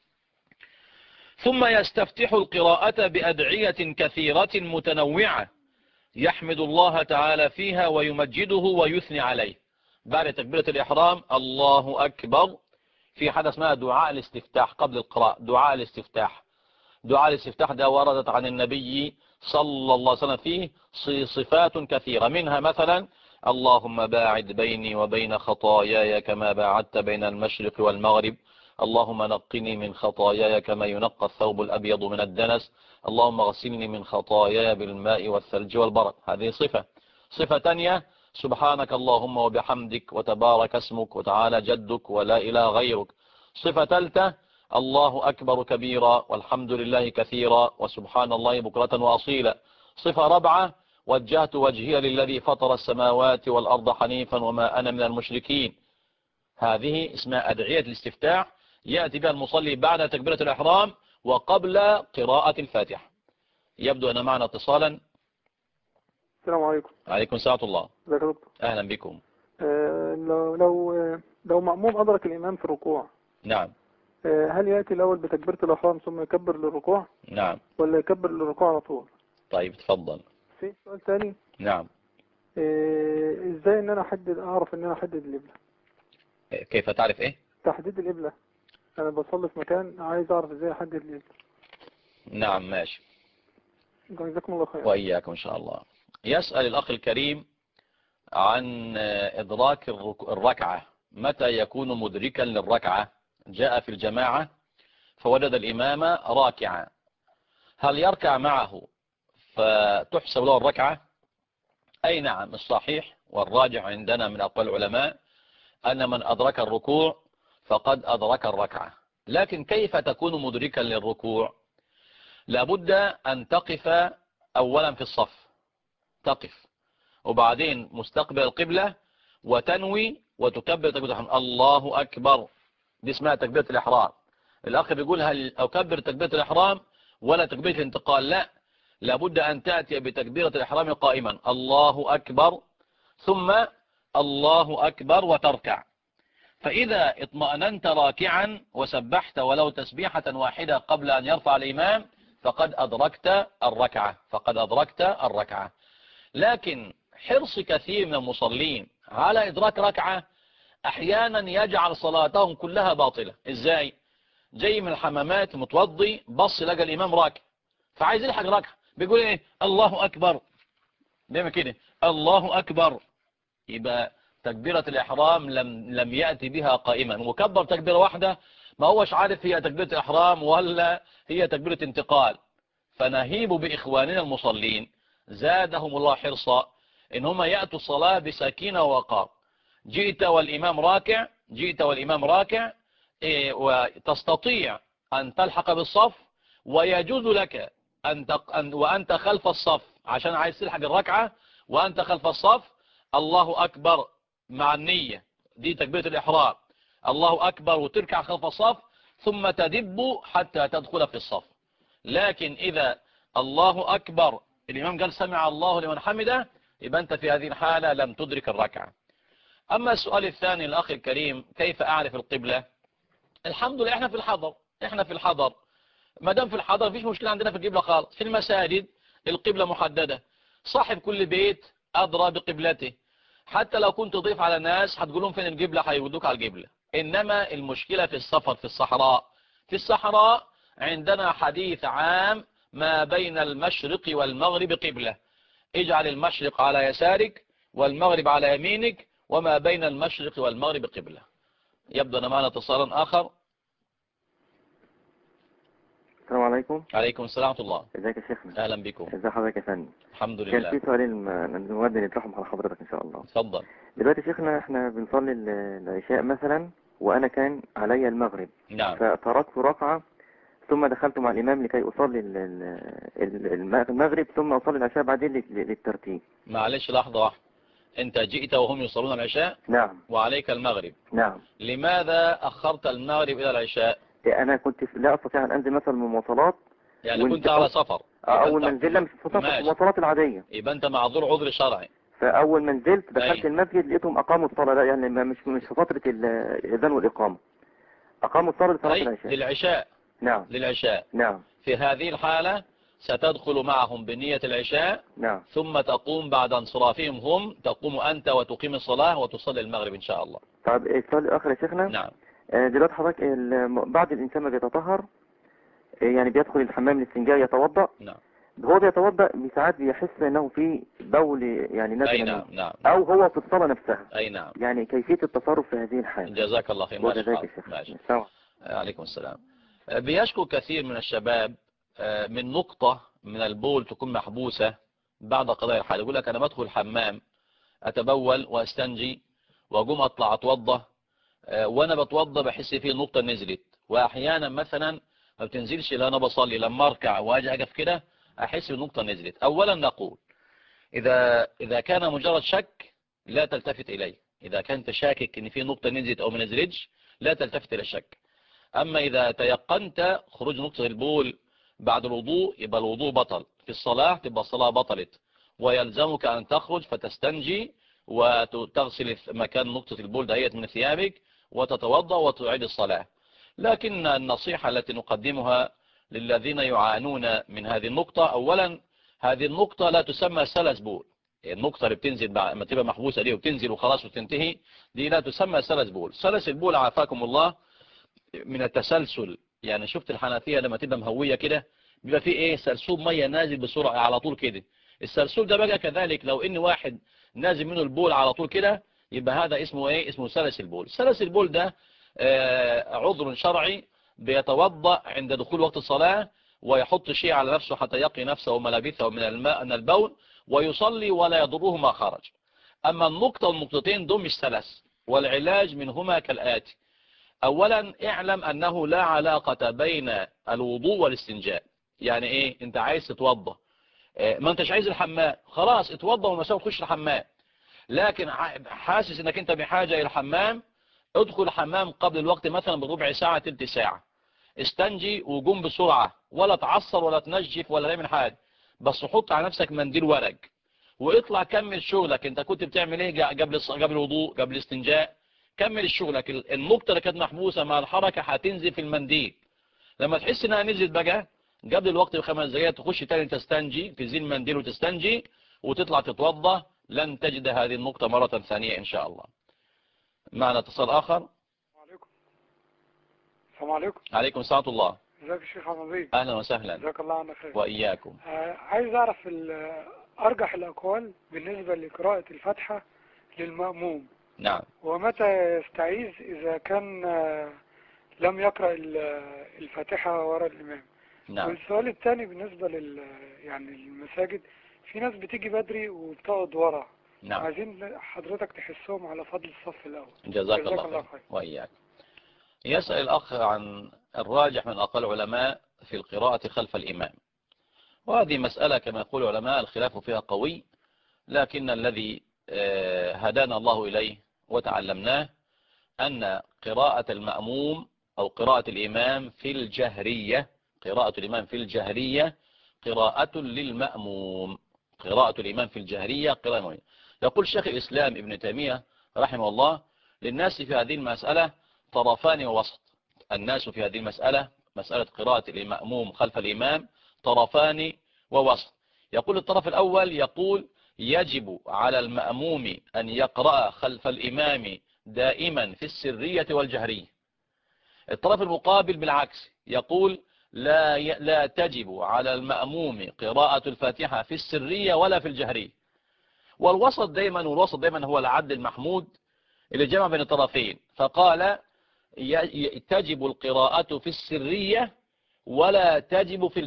ثم يستفتح القراءة بأدعية كثيرة متنوعة يحمد الله تعالى فيها ويمجده ويثني عليه. بعد تكبيرة الإحرام الله أكبر، في حاجة اسمها دعاء الاستفتاح قبل القراءة. دعاء الاستفتاح، دعاء الاستفتاح ده وردت عن النبي صلى الله عليه وسلم فيه صفات كثيرة، منها مثلا اللهم باعد بيني وبين خطاياي كما باعدت بين المشرق والمغرب، اللهم نقني من خطاياي كما ينقى الثوب الأبيض من الدنس، اللهم اغسلني من خطاياي بالماء والثلج والبرد. هذه صفة. صفة تانية سبحانك اللهم وبحمدك وتبارك اسمك وتعالى جدك ولا إله غيرك. صفة ثالثة الله أكبر كبيرا والحمد لله كثيرا وسبحان الله بكرة وأصيلا. صفة رابعة وجهت وجهي للذي فطر السماوات والأرض حنيفا وما أنا من المشركين. هذه اسمها أدعية الاستفتاح، يأتي بها المصلي بعد تكبيرة الإحرام وقبل قراءة الفاتحة. يبدو أن معنا اتصالا. السلام عليكم. عليكم السلام ورحمة الله. ازيك يا دكتور؟ أهلا بكم. لو مأموم أدرك الإمام في الركوع، نعم. هل يأتي الأول بتكبيرة الإحرام ثم يكبر للركوع نعم. ولا يكبر للركوع على طول؟ طيب تفضل. في سؤال ثاني. نعم. ازاي ان انا اعرف ان انا احدد القبلة؟ كيف تعرف ايه؟ تحديد القبلة. انا بصلي في مكان، عايز اعرف ازاي احدد القبلة. نعم ماشي. جزاكم الله خير. وإياكم إن شاء الله. يسأل الأخ الكريم عن إدراك الركعة، متى يكون مدركا للركعة؟ جاء في الجماعة فوجد الإمام راكعا، هل يركع معه فتحسب له الركعة؟ أي نعم، الصحيح والراجع عندنا من أقوال العلماء أن من أدرك الركوع فقد أدرك الركعة. لكن كيف تكون مدركا للركوع؟ لابد أن تقف أولا في الصف، تقف وبعدين مستقبل القبلة وتنوي وتكبر تكبيرة الإحرام الله أكبر، دي اسمها تكبيرة الإحرام. الأخ بيقول هل أكبر تكبيرة الإحرام ولا تكبيرة الانتقال؟ لا، لابد أن تأتي بتكبيرة الإحرام قائما الله أكبر ثم الله أكبر وتركع. فإذا اطمأننت راكعا وسبحت ولو تسبيحة واحدة قبل أن يرفع الإمام فقد أدركت الركعة، فقد أدركت الركعة. لكن حرص كثير من المصلين على إدراك ركعة أحيانا يجعل صلاتهم كلها باطلة. إزاي؟ جاي من الحمامات متوضي، بص لقى الإمام راكع فعايز يلحق ركعة، بيقول إيه؟ الله أكبر، بيعمل كده الله أكبر، يبقى تكبيرة الإحرام لم يأتي بها قائما، وكبر تكبيرة واحدة ما هوش عارف هي تكبيرة إحرام ولا هي تكبيرة انتقال. فنهيب بإخواننا المصلين زادهم الله حرصا إن هم يأتوا الصلاة بسكينة ووقار. جئت والإمام راكع، جئت والإمام راكع وتستطيع أن تلحق بالصف، ويجوز لك وأنت خلف الصف عشان عايز تلحق الركعة وأنت خلف الصف الله أكبر مع النية، دي تكبيرة الإحرام، الله أكبر وتركع خلف الصف ثم تدب حتى تدخل في الصف. لكن إذا الله أكبر الإمام قال سمع الله لمن حمده، يبقى أنت في هذه الحالة لم تدرك الركعة. أما السؤال الثاني الأخ الكريم، كيف أعرف القبلة؟ الحمد لله احنا في الحضر ما دام في الحضر مفيش مشكلة عندنا في القبلة خالص. في المساجد القبلة محددة، صاحب كل بيت أدرى بقبلته. حتى لو كنت ضيف على ناس هتقول لهم فين القبلة هيودوك على القبلة. إنما المشكلة في السفر في الصحراء. في الصحراء عندنا حديث عام: ما بين المشرق والمغرب قبلة، اجعل المشرق على يسارك والمغرب على يمينك، وما بين المشرق والمغرب قبلة. يبدو أن معنا اتصالا آخر. السلام عليكم. عليكم السلام ورحمة الله. ازيك يا شيخنا؟ أهلا بكم. ازي حضرتك يا فندم؟ الحمد كان لله. في سؤالين نود نطرحهم على حضرتك ان شاء الله. اتفضل. دلوقتي يا شيخنا احنا بنصلي العشاء مثلا، وانا كان علي المغرب. نعم. فتركت ركعة ثم دخلت مع الامام لكي اصلي المغرب، ثم اصلي العشاء بعدين للترتيب. معلش لحظة واحدة، انت جئت وهم يصلون العشاء؟ نعم. وعليك المغرب. نعم. لماذا أخرت المغرب إلى العشاء؟ انا كنت لا استطيع ان انزل مثلا من مواصلات. يعني كنت على سفر. اول ما نزلنا مش في المواصلات العادية. يبقى انت معذور عذر شرعي. فاول ما نزلت دخلت أي. المسجد لقيتهم اقاموا الصلاة. لا يعني مش في فترة الاذان والاقامة، أقاموا الصلاة لصلاة العشاء. للعشاء. نعم. للعشاء. نعم. في هذه الحالة ستدخل معهم بنية العشاء. نعم. ثم تقوم بعد انصرافهم هم، تقوم أنت وتقيم الصلاة وتصلي المغرب إن شاء الله. طيب السؤال الآخر يا شيخنا. نعم. دلوقتي حضرتك بعد الإنسان ما بيتطهر، يعني بيدخل الحمام الاستنجاء يتوضأ. نعم. هو بيتوضأ ساعات بيحس أنه في بول يعني نزل. أي منه. نعم. نعم. أو هو في الصلاة نفسها. أي نعم. يعني كيفية التصرف في هذه الحالة. جزاك الله خير. ماشي. عليكم السلام. بيشكو كثير من الشباب من نقطة من البول تكون محبوسة بعد قضاء الحاجة. يقول لك أنا بدخل الحمام أتبول وأستنجي وأقوم أطلع أتوضى، وأنا بتوضى بحس فيه نقطة نزلت. وأحيانا مثلا ما بتنزلش إلا أنا بصلي، لما أركع وأجي أقف كده أحس بالنقطة نزلت. أولا نقول إذا كان مجرد شك لا تلتفت إليه. إذا كنت شاكك إن في نقطة نزلت أو ما نزلتش لا تلتفت إلى الشك. أما إذا تيقنت خروج نقطة البول بعد الوضوء يبقى الوضوء بطل، في الصلاة تبقى الصلاة بطلت، ويلزمك أن تخرج فتستنجي وتغسل مكان نقطة البول دهيت من ثيابك وتتوضأ وتعيد الصلاة. لكن النصيحة التي نقدمها للذين يعانون من هذه النقطة: أولا هذه النقطة لا تسمى سلس بول. النقطة اللي بتنزل بعد ما تبقى محبوسة دي وبتنزل وخلاص وتنتهي، دي لا تسمى سلس بول. سلس البول عافاكم الله من التسلسل. يعني شفت الحنفية لما تبقى مهوية كده بيبقى فيه ايه سلسول مية نازل بسرعة على طول كده. السلسول ده بقى كذلك لو ان واحد نازل منه البول على طول كده يبقى هذا اسمه ايه؟ اسمه سلس البول. سلس البول ده عذر شرعي. بيتوضأ عند دخول وقت الصلاة ويحط شيء على نفسه حتى يقي نفسه وملابسه من الماء من البول ويصلي ولا يضره ما خرج. اما النقطة والنقطتين دول مش سلس، والعلاج منهما كالآتي: اولا اعلم انه لا علاقة بين الوضوء والاستنجاء. يعني ايه؟ انت عايز تتوضى ما انتش عايز الحمام، خلاص اتوضى ومساوي تخش الحمام. لكن حاسس انك انت بحاجة الى الحمام، ادخل الحمام قبل الوقت مثلا بربع ساعة تلت ساعة، استنجي وقوم بسرعة، ولا تعصر ولا تنجف ولا تعمل حاجة، بس حط على نفسك منديل ورق واطلع كمل شغلك. انت كنت بتعمل ايه قبل الوضوء قبل الاستنجاء؟ كمل شغلك. النقطة اللي كانت محبوسة مع الحركة هتنزل في المنديل. لما تحس انها نزلت بقى قبل الوقت ب5 دقائق تخش تاني تستنجي، تزيل المنديل وتستنجي وتطلع تتوضى، لن تجد هذه النقطة مرة ثانية ان شاء الله. معنا اتصال اخر. السلام عليكم. عليكم السلام ورحمة الله. ازيك يا شيخ حبيبي؟ اهلا وسهلا. جزاك الله عنا خير. واياكم. عايز اعرف ارجح الاقوال بالنسبة لقراءة الفاتحة للمأموم. نعم. ومتى يستعيذ اذا كان لم يقرأ الفاتحة وراء الامام. نعم. والسؤال الثاني بالنسبة يعني المساجد، في ناس بتيجي بدري وبتقعد ورا. نعم. عايزين حضرتك تحسهم على فضل الصف الاول. جزاك الله خير. واياك. يسأل الأخ عن الراجح من أقوال العلماء في القراءة خلف الإمام، وهذه مسألة كما يقول العلماء الخلاف فيها قوي، لكن الذي هدانا الله إليه وتعلمناه أن قراءة المأموم أو قراءة الإمام في الجهرية، قراءة الإمام في الجهرية قراءة للمأموم. قراءة الإمام في الجهرية قراءة للمأموم. يقول شيخ الإسلام ابن تيمية رحمه الله: للناس في هذه المسألة طرفان ووسط. الناس في هذه المسألة، مسألة قراءة المأموم خلف الإمام، طرفان ووسط. يقول الطرف الأول يقول: يجب على المأموم أن يقرأ خلف الإمام دائما في السرية والجهرية. الطرف المقابل بالعكس يقول: لا تجب على المأموم قراءة الفاتحة في السرية ولا في الجهرية. والوسط دائما هو العدل المحمود اللي جمع بين الطرفين، فقال: تجب القراءة في السرية ولا تجب في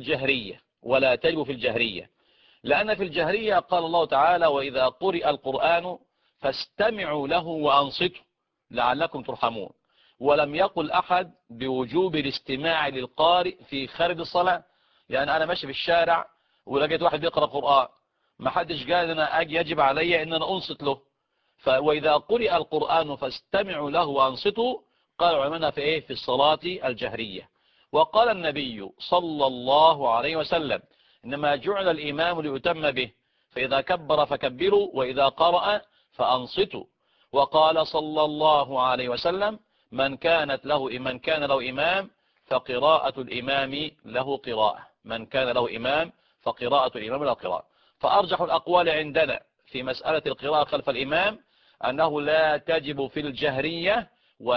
الجهرية. لأن في الجهرية قال الله تعالى: وإذا قرئ القرآن فاستمعوا له وأنصتوا لعلكم ترحمون. ولم يقل أحد بوجوب الاستماع للقارئ في خارج الصلاة. يعني أنا ماشي في الشارع ولقيت واحد بيقرأ قرآن، ما حدش قال أنا يجب علي أن أنا أنصت له. وإذا قرئ القرآن فاستمعوا له وأنصتوا، قال علماء في إيه؟ في الصلاة الجهرية. وقال النبي صلى الله عليه وسلم: إنما جعل الإمام ليتم به، فإذا كبر فكبروا وإذا قرأ فأنصتوا. وقال صلى الله عليه وسلم: من كان له إمام فقراءة الإمام له قراءة. من كان له إمام فقراءة الإمام له قراءة. فأرجح الأقوال عندنا في مسألة القراءة خلف الإمام أنه لا تجب في الجهرية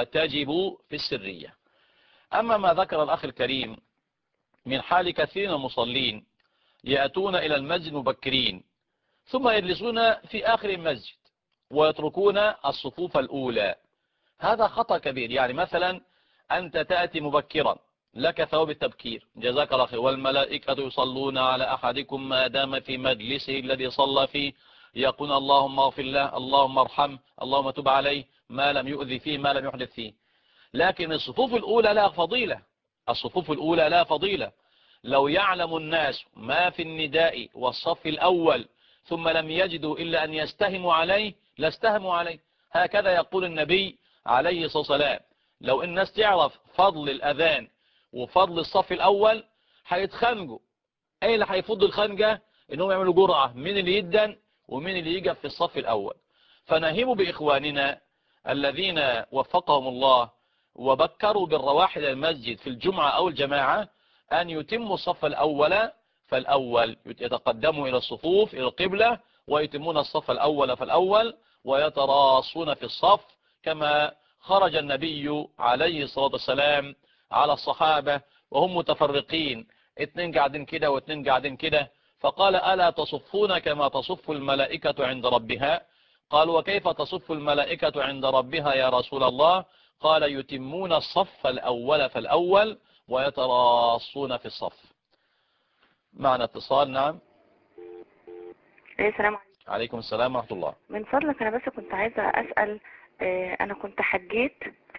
وتجب في السرية. أما ما ذكر الأخ الكريم من حال كثير من المصلين يأتون إلى المسجد مبكرين ثم يجلسون في آخر المسجد ويتركون الصفوف الأولى، هذا خطأ كبير. يعني مثلا أنت تأتي مبكرا، لك ثواب التبكير، جزاك الله خير، والملائكة يصلون على أحدكم ما دام في مجلسه الذي صلى فيه، يقول اللهم اغفر له، اللهم ارحمه، اللهم تب عليه، ما لم يؤذي فيه، ما لم يحدث فيه. لكن الصفوف الأولى لها فضيلة. الصفوف الأولى لها فضيلة. لو يعلم الناس ما في النداء والصف الأول ثم لم يجدوا إلا أن يستهموا عليه لاستهموا عليه. هكذا يقول النبي عليه الصلاة والسلام: لو الناس تعرف فضل الأذان وفضل الصف الأول هيتخنجوا. أي اللي هيفضل الخنجة إنهم يعملوا جرعة من اللي يدن ومن اللي يجب في الصف الأول. فنهيب بإخواننا الذين وفقهم الله وبكروا بالرواحل المسجد في الجمعة أو الجماعة أن يتموا الصف الأول فالأول، يتقدموا إلى الصفوف إلى القبلة ويتمون الصف الأول فالأول ويتراصون في الصف، كما خرج النبي عليه الصلاة والسلام على الصحابة وهم متفرقين، 2 قاعدين كده و2 قاعدين كده، فقال: ألا تصفون كما تصف الملائكة عند ربها؟ قالوا: وكيف تصف الملائكة عند ربها يا رسول الله؟ قال: يتمون الصف الأول فالأول ويتراصون في الصف. معنا اتصال. نعم. السلام عليكم. عليكم السلام ورحمة الله. من فضلك أنا بس كنت عايزة أسأل، أنا كنت حجيت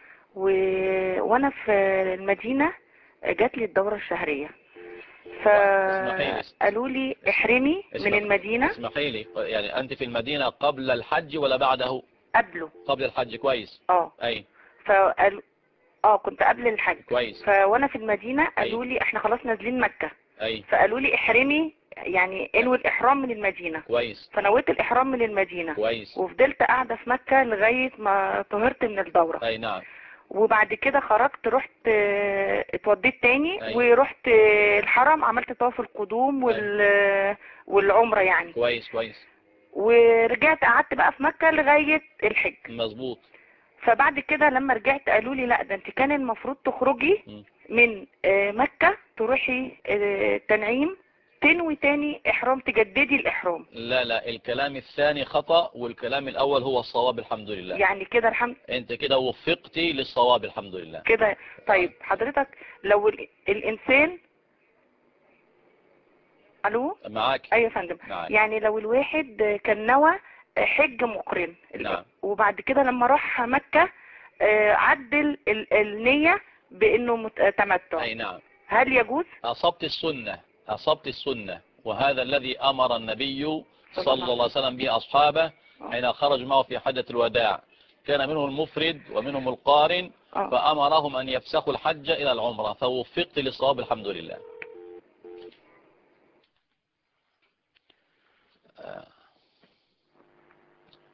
وأنا في المدينة جات لي الدورة الشهرية، فقالوا لي احرمي من المدينة. اسمحي لي، يعني أنت في المدينة قبل الحج ولا بعده؟ قبله. قبل الحج. كويس. أي. فقالوا كنت قبل الحج. كويس. فوانا في المدينة قالوا لي احنا خلاص نازلين مكة. أي. فقالوا لي احرمي، يعني انوي الإحرام من المدينة. كويس. فنويت الإحرام من المدينة. كويس. وفضلت قاعدة في مكة لغاية ما طهرت من الدورة. أي نعم. وبعد كده خرجت، رحت اتوديت تاني. أي. ورحت الحرم، عملت طواف القدوم والعمرة يعني. كويس كويس. ورجعت قعدت بقى في مكة لغاية الحج. مظبوط. فبعد كده لما رجعت قالوا لي لا، ده انت كان المفروض تخرجي من مكة تروحي تنعيم، تنوي تاني إحرام، تجددي الإحرام. لا، الكلام الثاني خطأ والكلام الأول هو الصواب الحمد لله. يعني كده انت كده وفقتي للصواب الحمد لله كده. طيب حضرتك لو الإنسان ألو معاك. أيوة يا فندم. معاك. يعني لو الواحد كان نوى حج مقرن. نعم. وبعد كده لما راح مكة عدل النية بأنه تمتع. أي نعم. هل يجوز؟ أصبت السنة، وهذا الذي أمر النبي صلى الله عليه وسلم به أصحابه حين خرج معه في حجة الوداع. كان منهم المفرد ومنهم القارن، فأمرهم أن يفسخوا الحج إلى العمرة، فوفقت للصواب الحمد لله.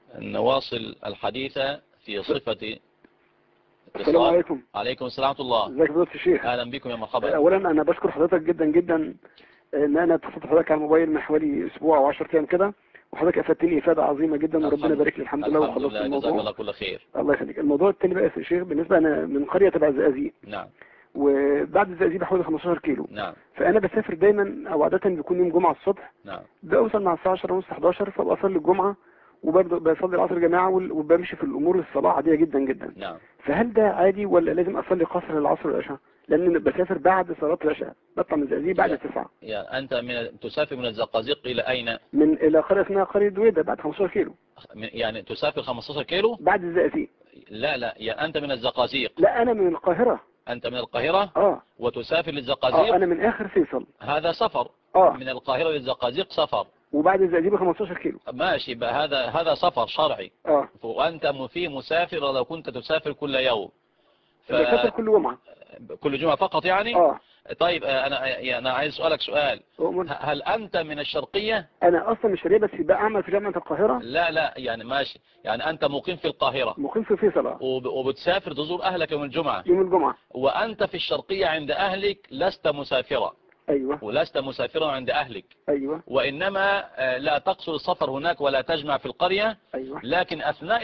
نواصل الحديث في صفة السلام عليكم. عليكم السلام ورحمة الله. ازيك يا فضيلة الشيخ؟ اهلا بكم يا مرحبا. اولا انا بشكر حضرتك جدا جدا ان انا اتصلت حضرتك على الموبايل من حوالي اسبوع او 10 ايام كده، وحضرتك افدتني افاده عظيمه جدا وربنا يبارك لي. الحمد لله وخلصت الموضوع. جزاك الله كل خير. الله يخليك. الموضوع الثاني بقى يا شيخ، بالنسبه انا من قريه تبع الزقازيق. نعم. وبعد الزقازيق بحوالي 15 كيلو. نعم. فانا بسافر دايما او عاده بيكون يوم جمعه الصبح. نعم. بوصل مع الساعه 10 ونص 11 فبقى اصلي الجمعه وبرضه بصلي العصر جماعه وبمشي في الامور الصلاه عاديه جدا جدا. نعم. فهل ده عادي ولا لازم اصلي قصر العصر والعشاء؟ لان بسافر بعد صلاه العشاء، بطلع من الزقازيق بعد 9. يا أنت تسافر من الزقازيق إلى أين؟ الى قريه اسمها قريه دويدة بعد 15 كيلو. يعني تسافر 15 كيلو بعد الزقازيق. لا يا أنت من الزقازيق. لا انا من القاهره. أنت من القاهرة؟ وتسافر للزقازيق؟ انا من اخر فيصل. هذا سفر. من القاهرة للزقازيق سفر. وبعد الزقازيق 15 كيلو. ماشي بقى، هذا سفر شرعي. وأنت في مسافر لو كنت تسافر كل يوم. بسافر كل جمعة. كل جمعة فقط يعني؟ طيب أنا عايز أسألك سؤال. هل أنت من الشرقية؟ أنا أصلا من الشرقية بس بعمل في جامعة القاهرة. لا يعني ماشي، يعني أنت مقيم في القاهرة. مقيم في فيصل. وبتسافر تزور أهلك يوم الجمعة. يوم الجمعة. وأنت في الشرقية عند أهلك لست مسافرا. أيوة. ولست مسافرا عند أهلك. أيوة. وإنما لا تقصر السفر هناك ولا تجمع في القرية. أيوة. لكن أثناء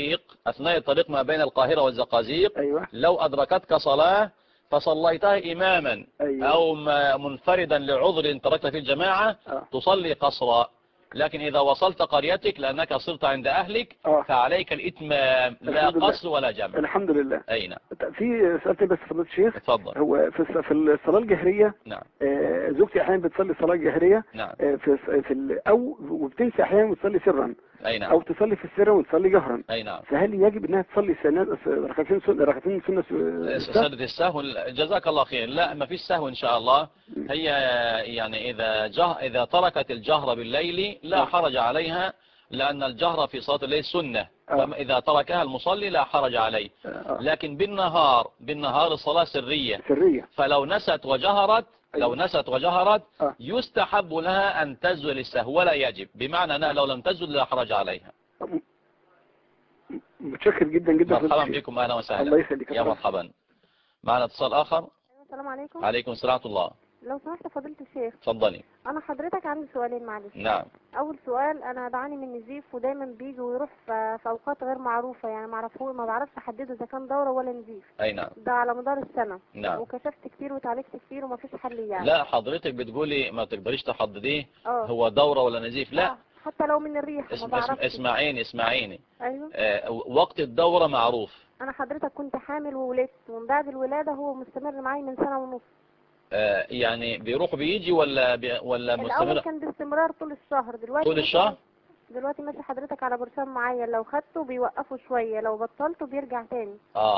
الطريق ما بين القاهرة والزقازيق. أيوة. لو أدركتك صلاة فصليتها إماما. أيوة. أو منفردا لعذر تركت في الجماعة. تصلي قصرا. لكن إذا وصلت قريتك لأنك صرت عند أهلك فعليك الإتمام، لا قصر ولا جمع. الحمد لله. أي نعم. في سؤال بس فضيلة الشيخ. اتفضل. هو في الصلاة الجهرية. نعم. زوجتي أحيانا بتصلي صلاة جهرية. نعم. أو وبتنسى أحيانا وتصلي سرا. أي نعم. أو تصلي في السر وتصلي جهرا. أي نعم. فهل يجب أنها تصلي ركعتين سنة سجدة السهو؟ جزاك الله خير. لا ما فيش سهو إن شاء الله. هي يعني إذا تركت الجهر بالليل لا حرج عليها، لأن الجهر في صلاة الليل سنة. فإذا تركها المصلي لا حرج عليه. لكن بالنهار الصلاة سرية. فلو نست وجهرت يستحب لها أن تسجد للسهو ولا يجب، بمعنى أنها لو لم تسجد لا حرج عليها. متشكر جدا جدا. مرحبا بكم، أهلا وسهلا. الله يخليك. يا مرحبا. معنا اتصال آخر. السلام عليكم. عليكم السلام ورحمة الله. لو سمحت فضيلة الشيخ. اتفضلي. انا حضرتك عندي سؤالين معلش. نعم. اول سؤال، انا بعاني من نزيف ودايما بيجي ويروح في اوقات غير معروفه، يعني ما بعرفش احدده اذا كان دوره ولا نزيف. اي نعم. ده على مدار السنه. نعم. وكشفت كتير وتعالجت كتير وما فيش حل يعني. لا حضرتك بتقولي ما تقدريش تحدديه هو دوره ولا نزيف. لا حتى لو من الريح ما بعرفش. اسمعيني. ايوه. وقت الدوره معروف. انا حضرتك كنت حامل وولدت، ومن بعد الولاده هو مستمر معايا من سنه ونص. يعني بيروح بيجي ولا مستمر؟ الأول كان باستمرار طول الشهر. دلوقتي طول الشهر؟ دلوقتي ماشي حضرتك على برشام معين، لو خدته بيوقفه شوية، لو بطلته بيرجع تاني.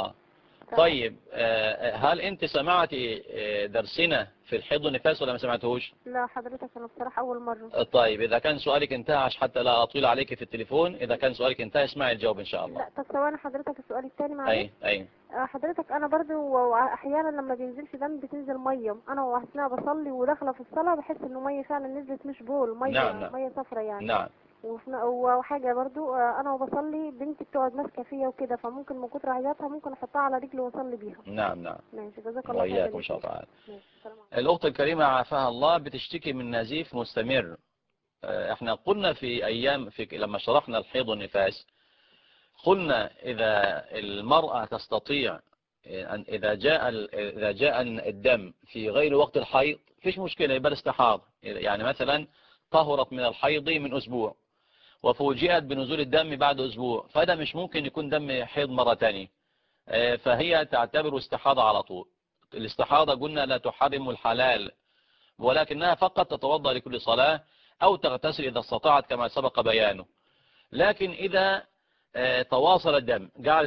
طيب هل انت سمعتي درسنا في الحيض والنفاس ولا ما سمعتهوش؟ لا حضرتك انا بصراحة اول مرة. طيب اذا كان سؤالك انتهى حتى لا اطيل عليك في التليفون، اذا كان سؤالك انتهى اسمعي الجواب ان شاء الله. لا طب ثواني حضرتك، السؤال الثاني معلش. اي حضرتك انا برضو احيانا لما بينزلش دم بتنزل ميه، انا واثناء بصلي وداخله في الصلاه بحس انه ميه فعلا نزلت، مش بول ميه. نعم. ميه صفرا يعني. نعم. وحاجه برضو انا وبصلي بنتي بتقعد ماسكه فيا وكده، فممكن من كتر عياطها ممكن احطها على رجلي واصلي بيها. نعم. ماشي جزاك الله خير. وإياكم ان شاء الله. الاخت الكريمه عافاها الله بتشتكي من نزيف مستمر. احنا قلنا في ايام لما شرحنا الحيض والنفاس قلنا اذا المرأة تستطيع إذا جاء الدم في غير وقت الحيض فيش مشكلة، يبقى استحاض. يعني مثلا طهرت من الحيض من أسبوع وفوجئت بنزول الدم بعد أسبوع، فده مش ممكن يكون دم حيض مرة تانية، فهي تعتبر استحاضة على طول. الاستحاضة قلنا لا تحرم الحلال، ولكنها فقط تتوضأ لكل صلاة أو تغتسل إذا استطاعت كما سبق بيانه. لكن إذا تواصل الدم قعدت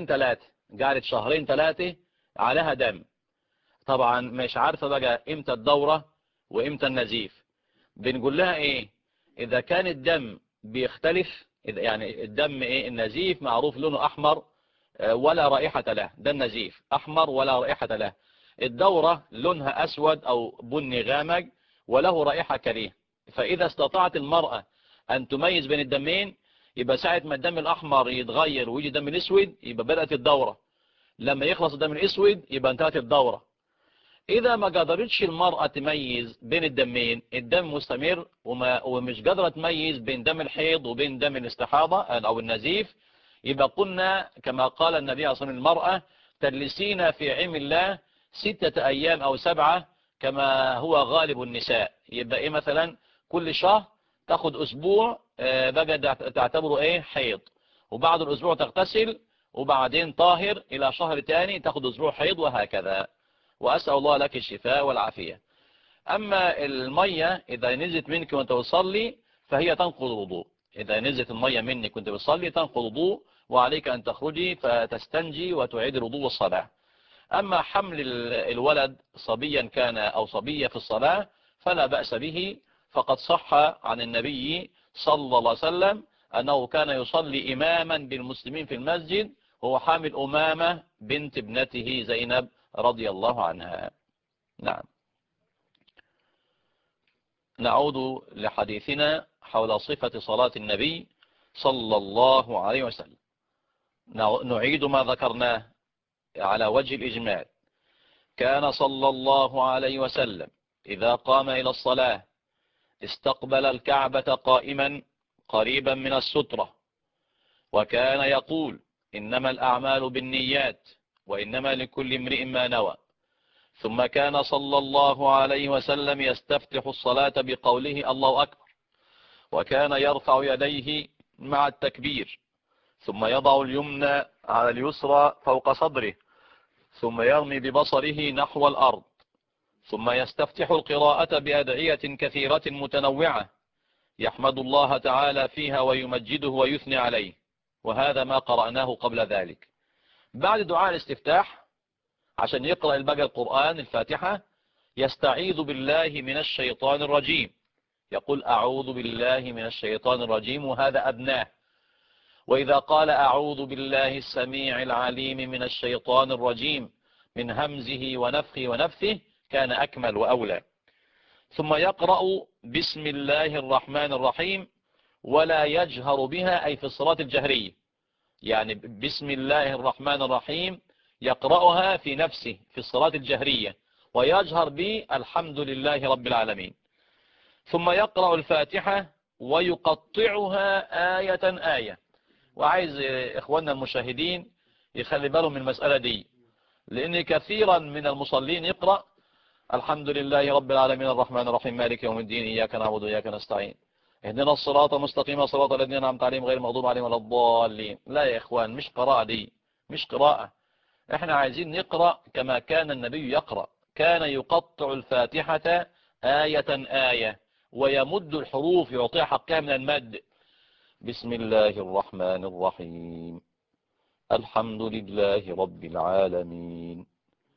شهرين ثلاثة عليها دم، طبعا مش عارفة بقى امتى الدورة وامتى النزيف، بنقول لها ايه؟ اذا كان الدم بيختلف، يعني الدم النزيف معروف لونه احمر ولا رائحة له، ده النزيف احمر ولا رائحة له. الدورة لونها اسود او بني غامق وله رائحة كريه. فاذا استطاعت المرأة ان تميز بين الدمين يبقى ساعة ما الدم الأحمر يتغير ويجي دم الأسود يبقى بدأت الدورة. لما يخلص الدم الأسود يبقى انتهت الدورة. إذا ما قدرتش المرأة تميز بين الدمين، الدم مستمر ومش قادرة تميز بين دم الحيض وبين دم الاستحاضة أو النزيف، يبقى قلنا كما قال النبي صلى الله عليه وسلم المرأة تجلسين في علم الله 6 أيام أو 7 كما هو غالب النساء. يبقى إيه مثلا كل شهر تاخد أسبوع بقى تعتبره إيه حيض، وبعد الأسبوع تغتسل، وبعدين طاهر إلى شهر تاني تاخد أسبوع حيض، وهكذا. وأسأل الله لك الشفاء والعافية. أما المية إذا نزلت منك وانت بتصلي فهي تنقض الوضوء. إذا نزلت المية منك وانت بتصلي تنقض الوضوء، وعليك أن تخرجي فتستنجي وتعيد الوضوء والصلاة. أما حمل الولد صبيا كان أو صبية في الصلاة فلا بأس به، فقد صح عن النبي صلى الله عليه وسلم أنه كان يصلي إماما بالمسلمين في المسجد وهو حامل أمامة بنت ابنته زينب رضي الله عنها. نعم. نعود لحديثنا حول صفة صلاة النبي صلى الله عليه وسلم. نعيد ما ذكرناه على وجه الإجمال. كان صلى الله عليه وسلم إذا قام إلى الصلاة استقبل الكعبة قائما قريبا من السترة، وكان يقول إنما الأعمال بالنيات وإنما لكل امرئ ما نوى. ثم كان صلى الله عليه وسلم يستفتح الصلاة بقوله الله أكبر، وكان يرفع يديه مع التكبير، ثم يضع اليمنى على اليسرى فوق صدره، ثم يرمي ببصره نحو الأرض، ثم يستفتح القراءة بأدعية كثيرة متنوعة يحمد الله تعالى فيها ويمجده ويثني عليه، وهذا ما قرأناه قبل ذلك. بعد دعاء الاستفتاح عشان يقرأ البقى القرآن الفاتحة يستعيذ بالله من الشيطان الرجيم، يقول أعوذ بالله من الشيطان الرجيم، وهذا أدناه. وإذا قال أعوذ بالله السميع العليم من الشيطان الرجيم من همزه ونفخه ونفثه كان أكمل وأولى. ثم يقرأ بسم الله الرحمن الرحيم ولا يجهر بها، أي في الصلاة الجهرية، يعني بسم الله الرحمن الرحيم يقرأها في نفسه في الصلاة الجهرية، ويجهر بالحمد لله رب العالمين. ثم يقرأ الفاتحة ويقطعها آية آية. وعايز إخواننا المشاهدين يخلي بالهم من المسألة دي، لأن كثيرا من المصلين يقرأ الحمد لله رب العالمين الرحمن الرحيم مالك يوم الدين إياك نعبد وإياك نستعين اهدنا الصراط المستقيم صراط الذين أنعمت عليهم غير المغضوب عليهم ولا الضالين. لا يا إخوان، مش قراءة دي، مش قراءة. احنا عايزين نقرأ كما كان النبي يقرأ، كان يقطع الفاتحة آية آية ويمد الحروف يعطيها حقها من المد. بسم الله الرحمن الرحيم الحمد لله رب العالمين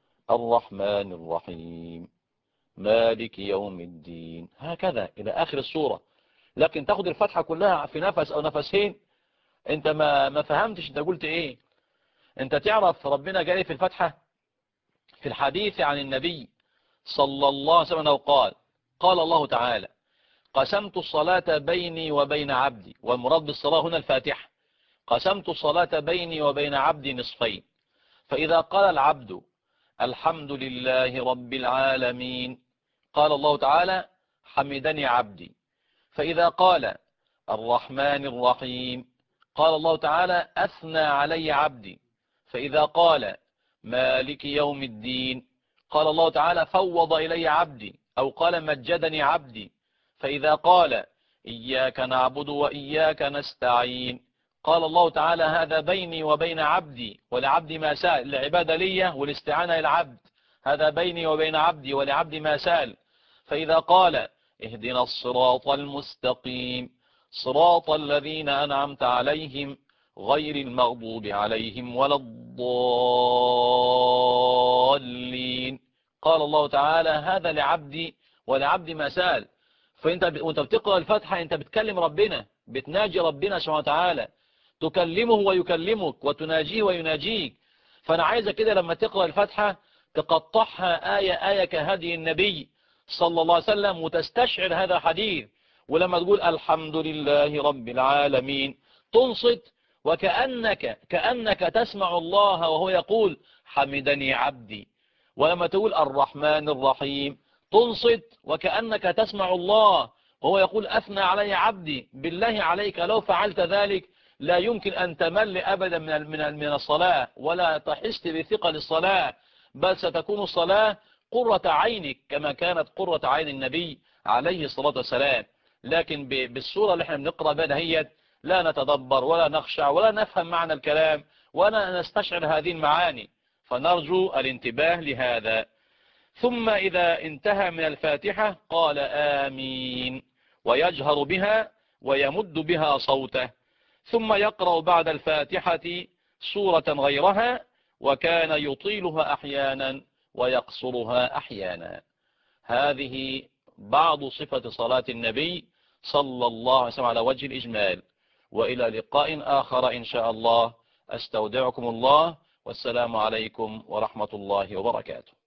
الرحمن الرحيم مالك يوم الدين، هكذا إلى آخر السورة. لكن تاخد الفتحة كلها في نفس أو نفسين، انت ما فهمتش انت قلت ايه. انت تعرف ربنا جاي في الفتحة في الحديث عن النبي صلى الله عليه وسلم قال الله تعالى قسمت الصلاة بيني وبين عبدي، والمراد بالصلاة هنا الفاتحة، قسمت الصلاة بيني وبين عبدي نصفين، فإذا قال العبد الحمد لله رب العالمين قال الله تعالى حمدني عبدي، فإذا قال الرحمن الرحيم قال الله تعالى أثنى علي عبدي، فإذا قال مالك يوم الدين قال الله تعالى فوض إلي عبدي أو قال مجدني عبدي، فإذا قال إياك نعبد وإياك نستعين قال الله تعالى هذا بيني وبين عبدي ولعبدي ما سأل، العبادة لي والاستعانة للعبد، هذا بيني وبين عبدي ولعبدي ما سأل. فإذا قال اهدنا الصراط المستقيم صراط الذين أنعمت عليهم غير المغضوب عليهم ولا الضالين قال الله تعالى هذا لعبدي ولعبدي ما سأل. فانت وانت بتقرأ الفاتحة انت بتكلم ربنا، بتناجي ربنا سبحانه وتعالى، تكلمه ويكلمك وتناجيه ويناجيك. فانا عايزة كده لما تقرأ الفاتحة تقطعها آية آية كهدي النبي صلى الله عليه وسلم وتستشعر هذا الحديث. ولما تقول الحمد لله رب العالمين تنصت كأنك تسمع الله وهو يقول حمدني عبدي. ولما تقول الرحمن الرحيم تنصت وكأنك تسمع الله وهو يقول أثنى علي عبدي. بالله عليك لو فعلت ذلك لا يمكن أن تمل أبدا من الصلاة ولا تحس بثقل الصلاة، بل ستكون الصلاة قرة عينك كما كانت قرة عين النبي عليه الصلاة والسلام. لكن بالصورة اللي احنا بنقرأ بها هي لا نتدبر ولا نخشع ولا نفهم معنى الكلام ولا نستشعر هذه المعاني، فنرجو الانتباه لهذا. ثم إذا انتهى من الفاتحة قال آمين ويجهر بها ويمد بها صوته، ثم يقرأ بعد الفاتحة سورة غيرها، وكان يطيلها أحيانا ويقصرها أحيانا. هذه بعض صفة صلاة النبي صلى الله عليه وسلم على وجه الإجمال. وإلى لقاء آخر إن شاء الله، أستودعكم الله، والسلام عليكم ورحمة الله وبركاته.